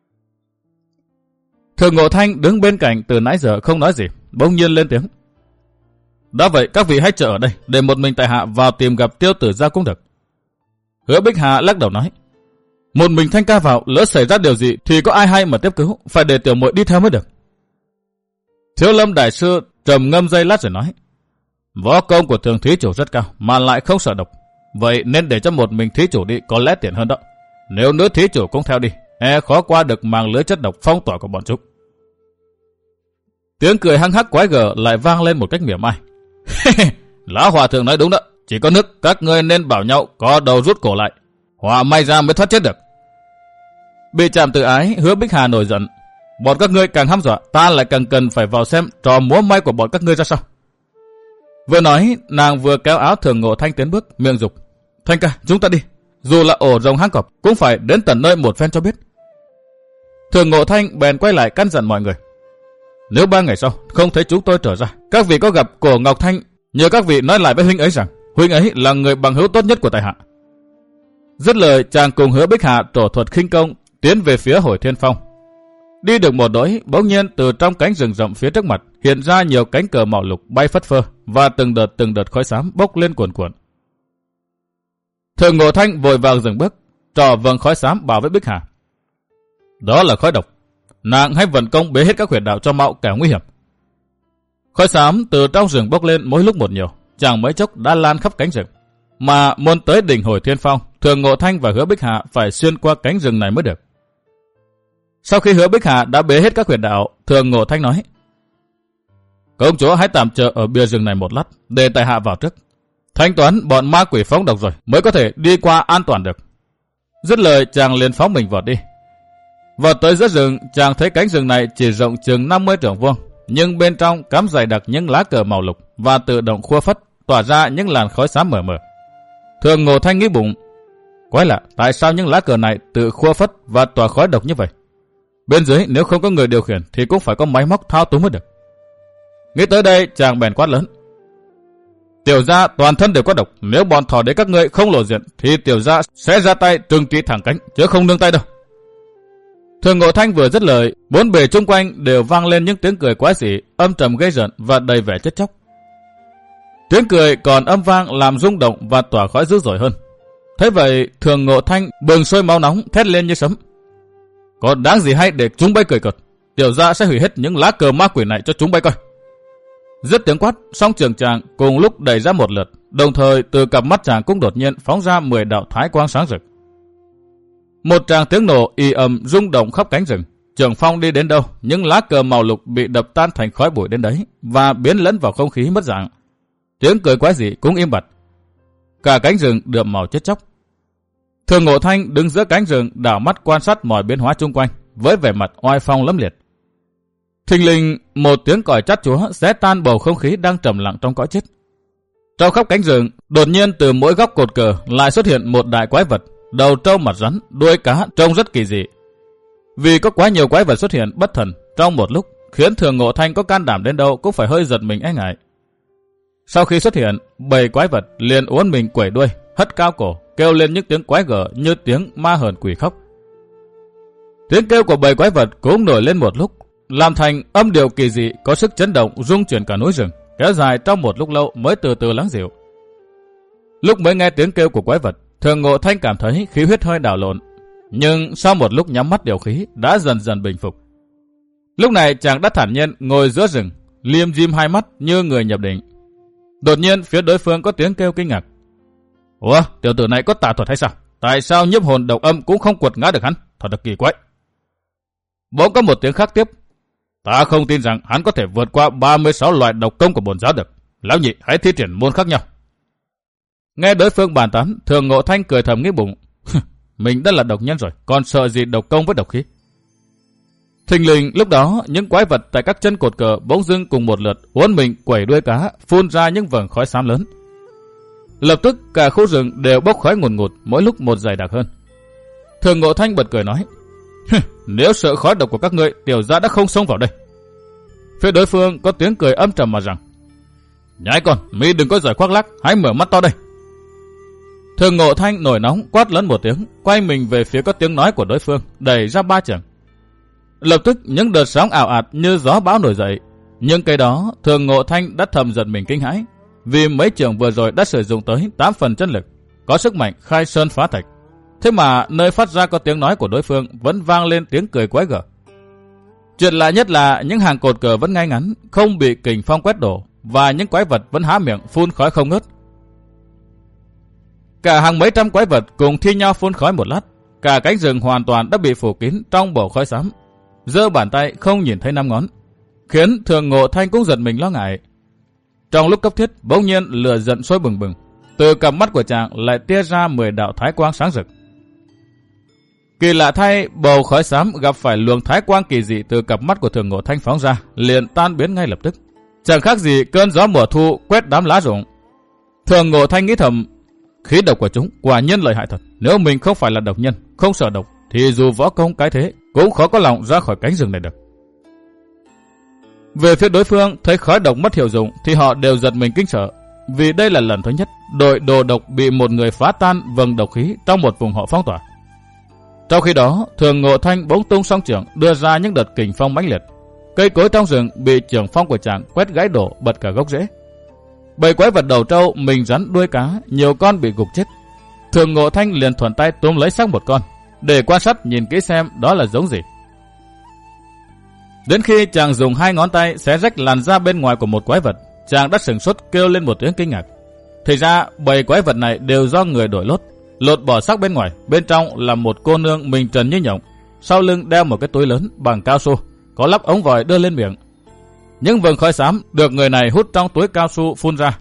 Thường Ngộ Thanh đứng bên cạnh từ nãy giờ không nói gì, bỗng nhiên lên tiếng: Đã vậy các vị hãy chờ ở đây để một mình tại hạ vào tìm gặp Tiêu Tử Dao cũng được. Hứa Bích Hà lắc đầu nói: Một mình Thanh ca vào, lỡ xảy ra điều gì thì có ai hay mà tiếp cứu, phải để tiểu muội đi theo mới được. Thiếu Lâm Đại Sư trầm ngâm giây lát rồi nói: Võ công của thường thí chủ rất cao mà lại không sợ độc. Vậy nên để cho một mình thí chủ đi có lẽ tiện hơn đó. Nếu nữ thí chủ cũng theo đi, khó qua được màng lưới chất độc phong tỏa của bọn chúng. Tiếng cười hăng hắc quái gở lại vang lên một cách mỉa mai. Lão hòa thượng nói đúng đó, chỉ có nước các ngươi nên bảo nhau có đầu rút cổ lại. Họa may ra mới thoát chết được. Bị chạm tự ái, Hứa Bích Hà nổi giận. Bọn các ngươi càng hăm dọa, ta lại càng cần phải vào xem trò múa may của bọn các ngươi ra sao. Vừa nói, nàng vừa kéo áo Thường Ngộ Thanh tiến bước, miệng dục. Thanh ca, chúng ta đi. Dù là ổ rồng hang cọp, cũng phải đến tận nơi một phen cho biết. Thường Ngộ Thanh bèn quay lại căn dặn mọi người. Nếu 3 ngày sau không thấy chúng tôi trở ra, các vị có gặp Cổ Ngọc Thanh, nhờ các vị nói lại với huynh ấy rằng huynh ấy là người bằng hữu tốt nhất của tại hạ. Dứt lời, chàng cùng Hứa Bích Hà trổ thuật khinh công tiến về phía Hồi Thiên Phong. Đi được một đỗi, bỗng nhiên từ trong cánh rừng rậm phía trước mặt hiện ra nhiều cánh cờ màu lục bay phất phơ và từng đợt khói xám bốc lên cuồn cuộn. Thường Ngộ Thanh vội vàng dừng bước, trò vầng khói xám bảo với Bích Hà. Đó là khói độc, nàng hãy vận công bế hết các huyệt đạo cho mau kẻ nguy hiểm. Khói xám từ trong rừng bốc lên mỗi lúc một nhiều, chẳng mấy chốc đã lan khắp cánh rừng. Mà muốn tới đỉnh Hồi Thiên Phong, Thường Ngộ Thanh và Hứa Bích Hà phải xuyên qua cánh rừng này mới được. Sau khi Hứa Bích Hà đã bế hết các huyệt đạo, Thường Ngộ Thanh nói: Công chúa hãy tạm chờ ở bìa rừng này một lát, để tại hạ vào trước. Thanh toán bọn ma quỷ phóng độc rồi mới có thể đi qua an toàn được. Dứt lời, chàng liền phóng mình vọt đi. Vào tới giữa rừng, chàng thấy cánh rừng này chỉ rộng chừng 50 trượng vuông, nhưng bên trong cắm dày đặc những lá cờ màu lục và tự động khua phất, tỏa ra những làn khói xám mờ mờ. Thường Ngộ Thanh nghĩ bụng, quái lạ, tại sao những lá cờ này tự khua phất và tỏa khói độc như vậy? Bên dưới nếu không có người điều khiển thì cũng phải có máy móc thao túng mới được. Nghĩ tới đây, chàng bèn quát lớn: Tiểu gia toàn thân đều có độc, nếu bọn thỏ đế các ngươi không lộ diện thì tiểu gia sẽ ra tay trừng trị thẳng cánh, chứ không nương tay đâu. Thường Ngộ Thanh vừa dứt lời, bốn bề chung quanh đều vang lên những tiếng cười quái dị, âm trầm gây rợn và đầy vẻ chết chóc. Tiếng cười còn âm vang làm rung động và tỏa khói dữ dội hơn. Thế vậy, Thường Ngộ Thanh bừng sôi máu nóng, thét lên như sấm: Còn đáng gì hay để chúng bay cười cợt, tiểu gia sẽ hủy hết những lá cờ ma quỷ này cho chúng bay coi. Dứt tiếng quát, song trường chàng cùng lúc đẩy ra một lượt, đồng thời từ cặp mắt chàng cũng đột nhiên phóng ra 10 đạo thái quang sáng rực. Một tràng tiếng nổ ì ầm rung động khắp cánh rừng. Trường phong đi đến đâu, những lá cờ màu lục bị đập tan thành khói bụi đến đấy và biến lẫn vào không khí mất dạng. Tiếng cười quái dị cũng im bặt. Cả cánh rừng đượm màu chết chóc. Thường Ngộ Thanh đứng giữa cánh rừng, đảo mắt quan sát mọi biến hóa chung quanh với vẻ mặt oai phong lẫm liệt. Thình lình, một tiếng còi chát chúa xé tan bầu không khí đang trầm lặng trong cõi chết. Trong khắp cánh rừng, đột nhiên từ mỗi góc cột cờ lại xuất hiện một đại quái vật, đầu trâu mặt rắn, đuôi cá, trông rất kỳ dị. Vì có quá nhiều quái vật xuất hiện bất thần trong một lúc, khiến Thường Ngộ Thanh có can đảm đến đâu cũng phải hơi giật mình e ngại. Sau khi xuất hiện, 7 quái vật liền uốn mình quẩy đuôi, hất cao cổ, kêu lên những tiếng quái gở như tiếng ma hờn quỷ khóc. Tiếng kêu của 7 quái vật cũng nổi lên một lúc, làm thành âm điệu kỳ dị có sức chấn động rung chuyển cả núi rừng, kéo dài trong một lúc lâu mới từ từ lắng dịu. Lúc mới nghe tiếng kêu của quái vật, Thường Ngộ Thanh cảm thấy khí huyết hơi đảo lộn, nhưng sau một lúc nhắm mắt điều khí đã dần dần bình phục. Lúc này chàng đã thản nhiên ngồi giữa rừng, liêm diêm hai mắt như người nhập định. Đột nhiên phía đối phương có tiếng kêu kinh ngạc: Ủa, tiểu tử này có tà thuật hay sao? Tại sao nhiếp hồn độc âm cũng không quật ngã được hắn? Thật là kỳ quái. Bỗng có một tiếng khác tiếp: Ta không tin rằng hắn có thể vượt qua 36 loại độc công của bổn giáo được. Lão nhị hãy thi triển môn khác nhau. Nghe đối phương bàn tán, Thường Ngộ Thanh cười thầm nghĩ bụng: Mình đã là độc nhân rồi, còn sợ gì độc công với độc khí. Thình lình lúc đó, những quái vật tại các chân cột cờ bỗng dưng cùng một lượt uốn mình quẩy đuôi cá, phun ra những vầng khói xám lớn. Lập tức cả khu rừng đều bốc khói ngùn ngụt, mỗi lúc một dày đặc hơn. Thường Ngộ Thanh bật cười nói: Nếu sợ khói độc của các ngươi, tiểu gia đã không xông vào đây. Phía đối phương có tiếng cười âm trầm mà rằng: Nhãi con, mi đừng có giỏi khoác lác, hãy mở mắt to đây. Thường Ngộ Thanh nổi nóng quát lớn một tiếng, quay mình về phía có tiếng nói của đối phương, đẩy ra 3 chưởng. Lập tức những đợt sóng ảo ạt như gió bão nổi dậy. Nhưng cái đó Thường Ngộ Thanh đã thầm giật mình kinh hãi, vì mấy chưởng vừa rồi đã sử dụng tới 8 phần chân lực, có sức mạnh khai sơn phá thạch. Thế mà nơi phát ra có tiếng nói của đối phương vẫn vang lên tiếng cười quái gở. Chuyện lạ nhất là những hàng cột cờ vẫn ngay ngắn, không bị kình phong quét đổ, và những quái vật vẫn há miệng phun khói không ngớt. Cả hàng mấy trăm quái vật cùng thi nhau phun khói một lát, cả cánh rừng hoàn toàn đã bị phủ kín trong bầu khói xám. Giơ bàn tay không nhìn thấy 5 ngón, khiến Thường Ngộ Thanh cũng giật mình lo ngại. Trong lúc cấp thiết, bỗng nhiên lửa giận sôi bừng bừng, từ cặp mắt của chàng lại tia ra 10 đạo thái quang sáng rực. Kỳ lạ thay, bầu khói xám gặp phải luồng thái quang kỳ dị từ cặp mắt của Thường Ngộ Thanh phóng ra, liền tan biến ngay lập tức. Chẳng khác gì cơn gió mùa thu quét đám lá rụng. Thường Ngộ Thanh nghĩ thầm, khí độc của chúng quả nhiên lợi hại thật. Nếu mình không phải là độc nhân, không sợ độc, thì dù võ công cái thế cũng khó có lòng ra khỏi cánh rừng này được. Về phía đối phương, thấy khói độc mất hiệu dụng thì họ đều giật mình kinh sợ, vì đây là lần thứ nhất đội đồ độc bị một người phá tan vầng độc khí trong một vùng họ phong tỏa. Trong khi đó, Thường Ngộ Thanh bỗng tung song chưởng đưa ra những đợt kình phong mãnh liệt. Cây cối trong rừng bị chưởng phong của chàng quét gãy đổ bật cả gốc rễ. Bầy quái vật đầu trâu, mình rắn, đuôi cá, nhiều con bị gục chết. Thường Ngộ Thanh liền thuận tay túm lấy xác một con, để quan sát nhìn kỹ xem đó là giống gì. Đến khi chàng dùng 2 ngón tay xé rách làn da bên ngoài của một quái vật, chàng đã sửng sốt kêu lên một tiếng kinh ngạc. Thì ra bầy quái vật này đều do người đổi lột bỏ xác bên ngoài, bên trong là một cô nương mình trần như nhộng, sau lưng đeo một cái túi lớn bằng cao su, có lắp ống vòi đưa lên miệng. Những vầng khói xám được người này hút trong túi cao su phun ra.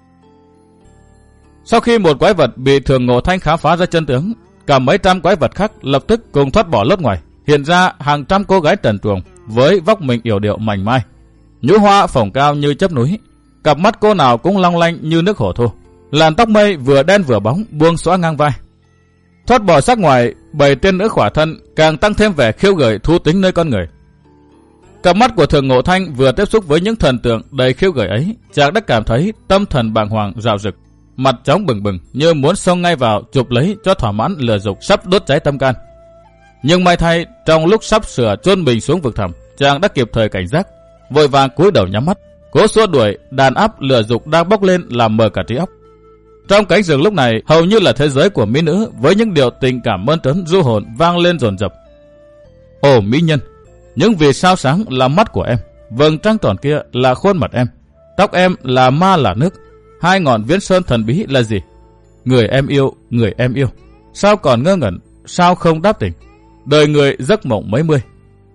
Sau khi một quái vật bị Thường Ngộ Thanh khám phá ra chân tướng, cả mấy trăm quái vật khác lập tức cùng thoát bỏ lốt ngoài, hiện ra hàng trăm cô gái trần truồng với vóc mình yểu điệu mảnh mai, nhũ hoa phồng cao như chớp núi, cặp mắt cô nào cũng long lanh như nước hồ thô, làn tóc mây vừa đen vừa bóng buông xõa ngang vai. Thoát bỏ xác ngoài, bầy tiên nữ khỏa thân càng tăng thêm vẻ khiêu gợi thú tính nơi con người. Cặp mắt của Thường Ngộ Thanh vừa tiếp xúc với những thần tượng đầy khiêu gợi ấy, chàng đã cảm thấy tâm thần bàng hoàng rạo rực, mặt chóng bừng bừng như muốn xông ngay vào chụp lấy cho thỏa mãn lửa dục sắp đốt cháy tâm can. Nhưng may thay, trong lúc sắp sửa chôn mình xuống vực thẳm, chàng đã kịp thời cảnh giác, vội vàng cúi đầu nhắm mắt, cố xua đuổi đàn áp lửa dục đang bốc lên làm mờ cả trí óc. Trong cánh rừng lúc này hầu như là thế giới của mỹ nữ với những điều tình cảm mơn trớn du hồn vang lên dồn dập. Ồ mỹ nhân, những vì sao sáng là mắt của em, vầng trăng tròn kia là khuôn mặt em, tóc em là ma là nước, 2 ngọn viễn sơn thần bí là gì? Người em yêu, sao còn ngơ ngẩn, sao không đáp tình? Đời người giấc mộng mấy mươi.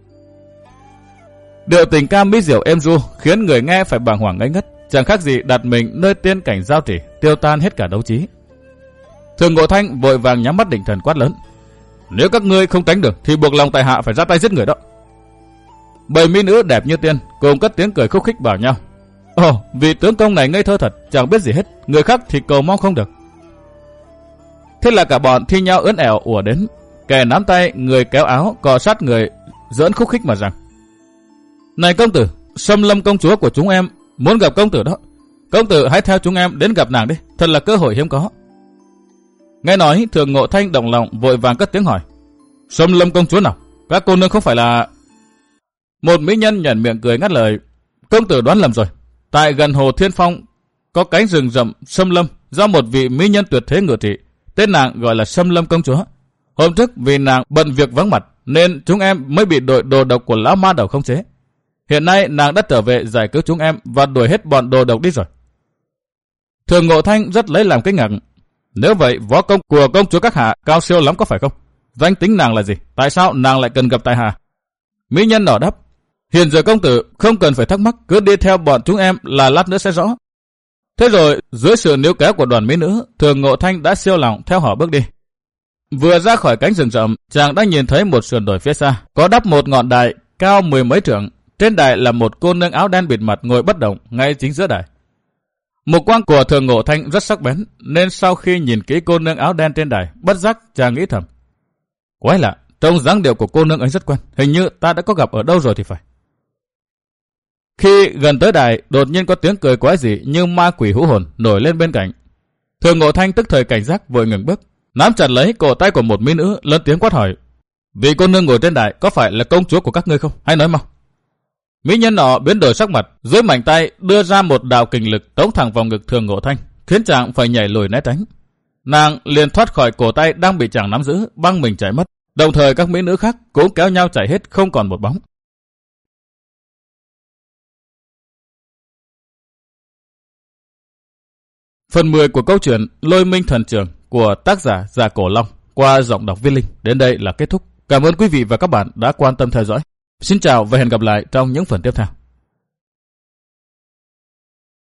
Điệu tình ca mỹ diệu êm ru khiến người nghe phải bàng hoàng ngây ngất, chẳng khác gì đặt mình nơi tiên cảnh giao trì, tiêu tan hết cả đấu trí. Thường Ngộ Thanh vội vàng nhắm mắt định thần quát lớn: nếu các ngươi không tránh được thì buộc lòng tại hạ phải ra tay giết người đó. Bầy mỹ nữ đẹp như tiên cùng cất tiếng cười khúc khích bảo nhau: ồ, vị tướng công này ngây thơ thật, chẳng biết gì hết, người khác thì cầu mong không được. Thế là cả bọn thi nhau ướn ẻo ùa đến, kẻ nắm tay, người kéo áo, cọ sát người, giỡn khúc khích mà rằng: này công tử, Sâm Lâm công chúa của chúng em muốn gặp công tử đó. Công tử hãy theo chúng em đến gặp nàng đi, thật là cơ hội hiếm có. Nghe nói, Thường Ngộ Thanh động lòng vội vàng cất tiếng hỏi: Sâm Lâm công chúa nào? Các cô nương không phải là... Một mỹ nhân nhẫn miệng cười ngắt lời: công tử đoán lầm rồi. Tại gần hồ Thiên Phong có cánh rừng rậm Sâm Lâm do một vị mỹ nhân tuyệt thế ngự trị, tên nàng gọi là Sâm Lâm công chúa. Hôm trước vì nàng bận việc vắng mặt nên chúng em mới bị đội đồ độc của lão ma đầu khống chế. Hiện nay nàng đã trở về giải cứu chúng em và đuổi hết bọn đồ độc đi rồi. Thường Ngộ Thanh rất lấy làm kinh ngạc: nếu vậy võ công của công chúa các hạ cao siêu lắm có phải không? Danh tính nàng là gì? Tại sao nàng lại cần gặp tại hạ? Mỹ nhân nọ đáp: hiện giờ công tử không cần phải thắc mắc, cứ đi theo bọn chúng em là lát nữa sẽ rõ. Thế rồi dưới sự níu kéo của đoàn mỹ nữ, Thường Ngộ Thanh đã siêu lòng theo họ bước đi. Vừa ra khỏi cánh rừng rậm, chàng đã nhìn thấy một sườn đồi phía xa có đắp một ngọn đài cao 10 mấy trượng. Trên đài là một cô nương áo đen bịt mặt ngồi bất động ngay chính giữa đài. Mục quang của Thường Ngộ Thanh rất sắc bén, nên sau khi nhìn kỹ cô nương áo đen trên đài, bất giác chàng nghĩ thầm: quái lạ, trông dáng điệu của cô nương ấy rất quen, hình như ta đã có gặp ở đâu rồi thì phải. Khi gần tới đài, đột nhiên có tiếng cười quái dị như ma quỷ hú hồn nổi lên bên cạnh. Thường Ngộ Thanh tức thời cảnh giác vội ngừng bước, nắm chặt lấy cổ tay của một mỹ nữ, lớn tiếng quát hỏi: vị cô nương ngồi trên đài có phải là công chúa của các ngươi không? Hãy nói mau. Mỹ nhân nọ biến đổi sắc mặt, dưới mảnh tay đưa ra một đạo kình lực tống thẳng vào ngực Thường Ngộ Thanh, khiến chàng phải nhảy lùi né tránh. Nàng liền thoát khỏi cổ tay đang bị chàng nắm giữ, băng mình chạy mất. Đồng thời các mỹ nữ khác cũng kéo nhau chạy hết không còn một bóng. Phần 10 của câu chuyện Lôi Minh Thần Trường của tác giả Dạ Cổ Long qua giọng đọc Viết Linh đến đây là kết thúc. Cảm ơn quý vị và các bạn đã quan tâm theo dõi. Xin chào và hẹn gặp lại trong những phần tiếp theo.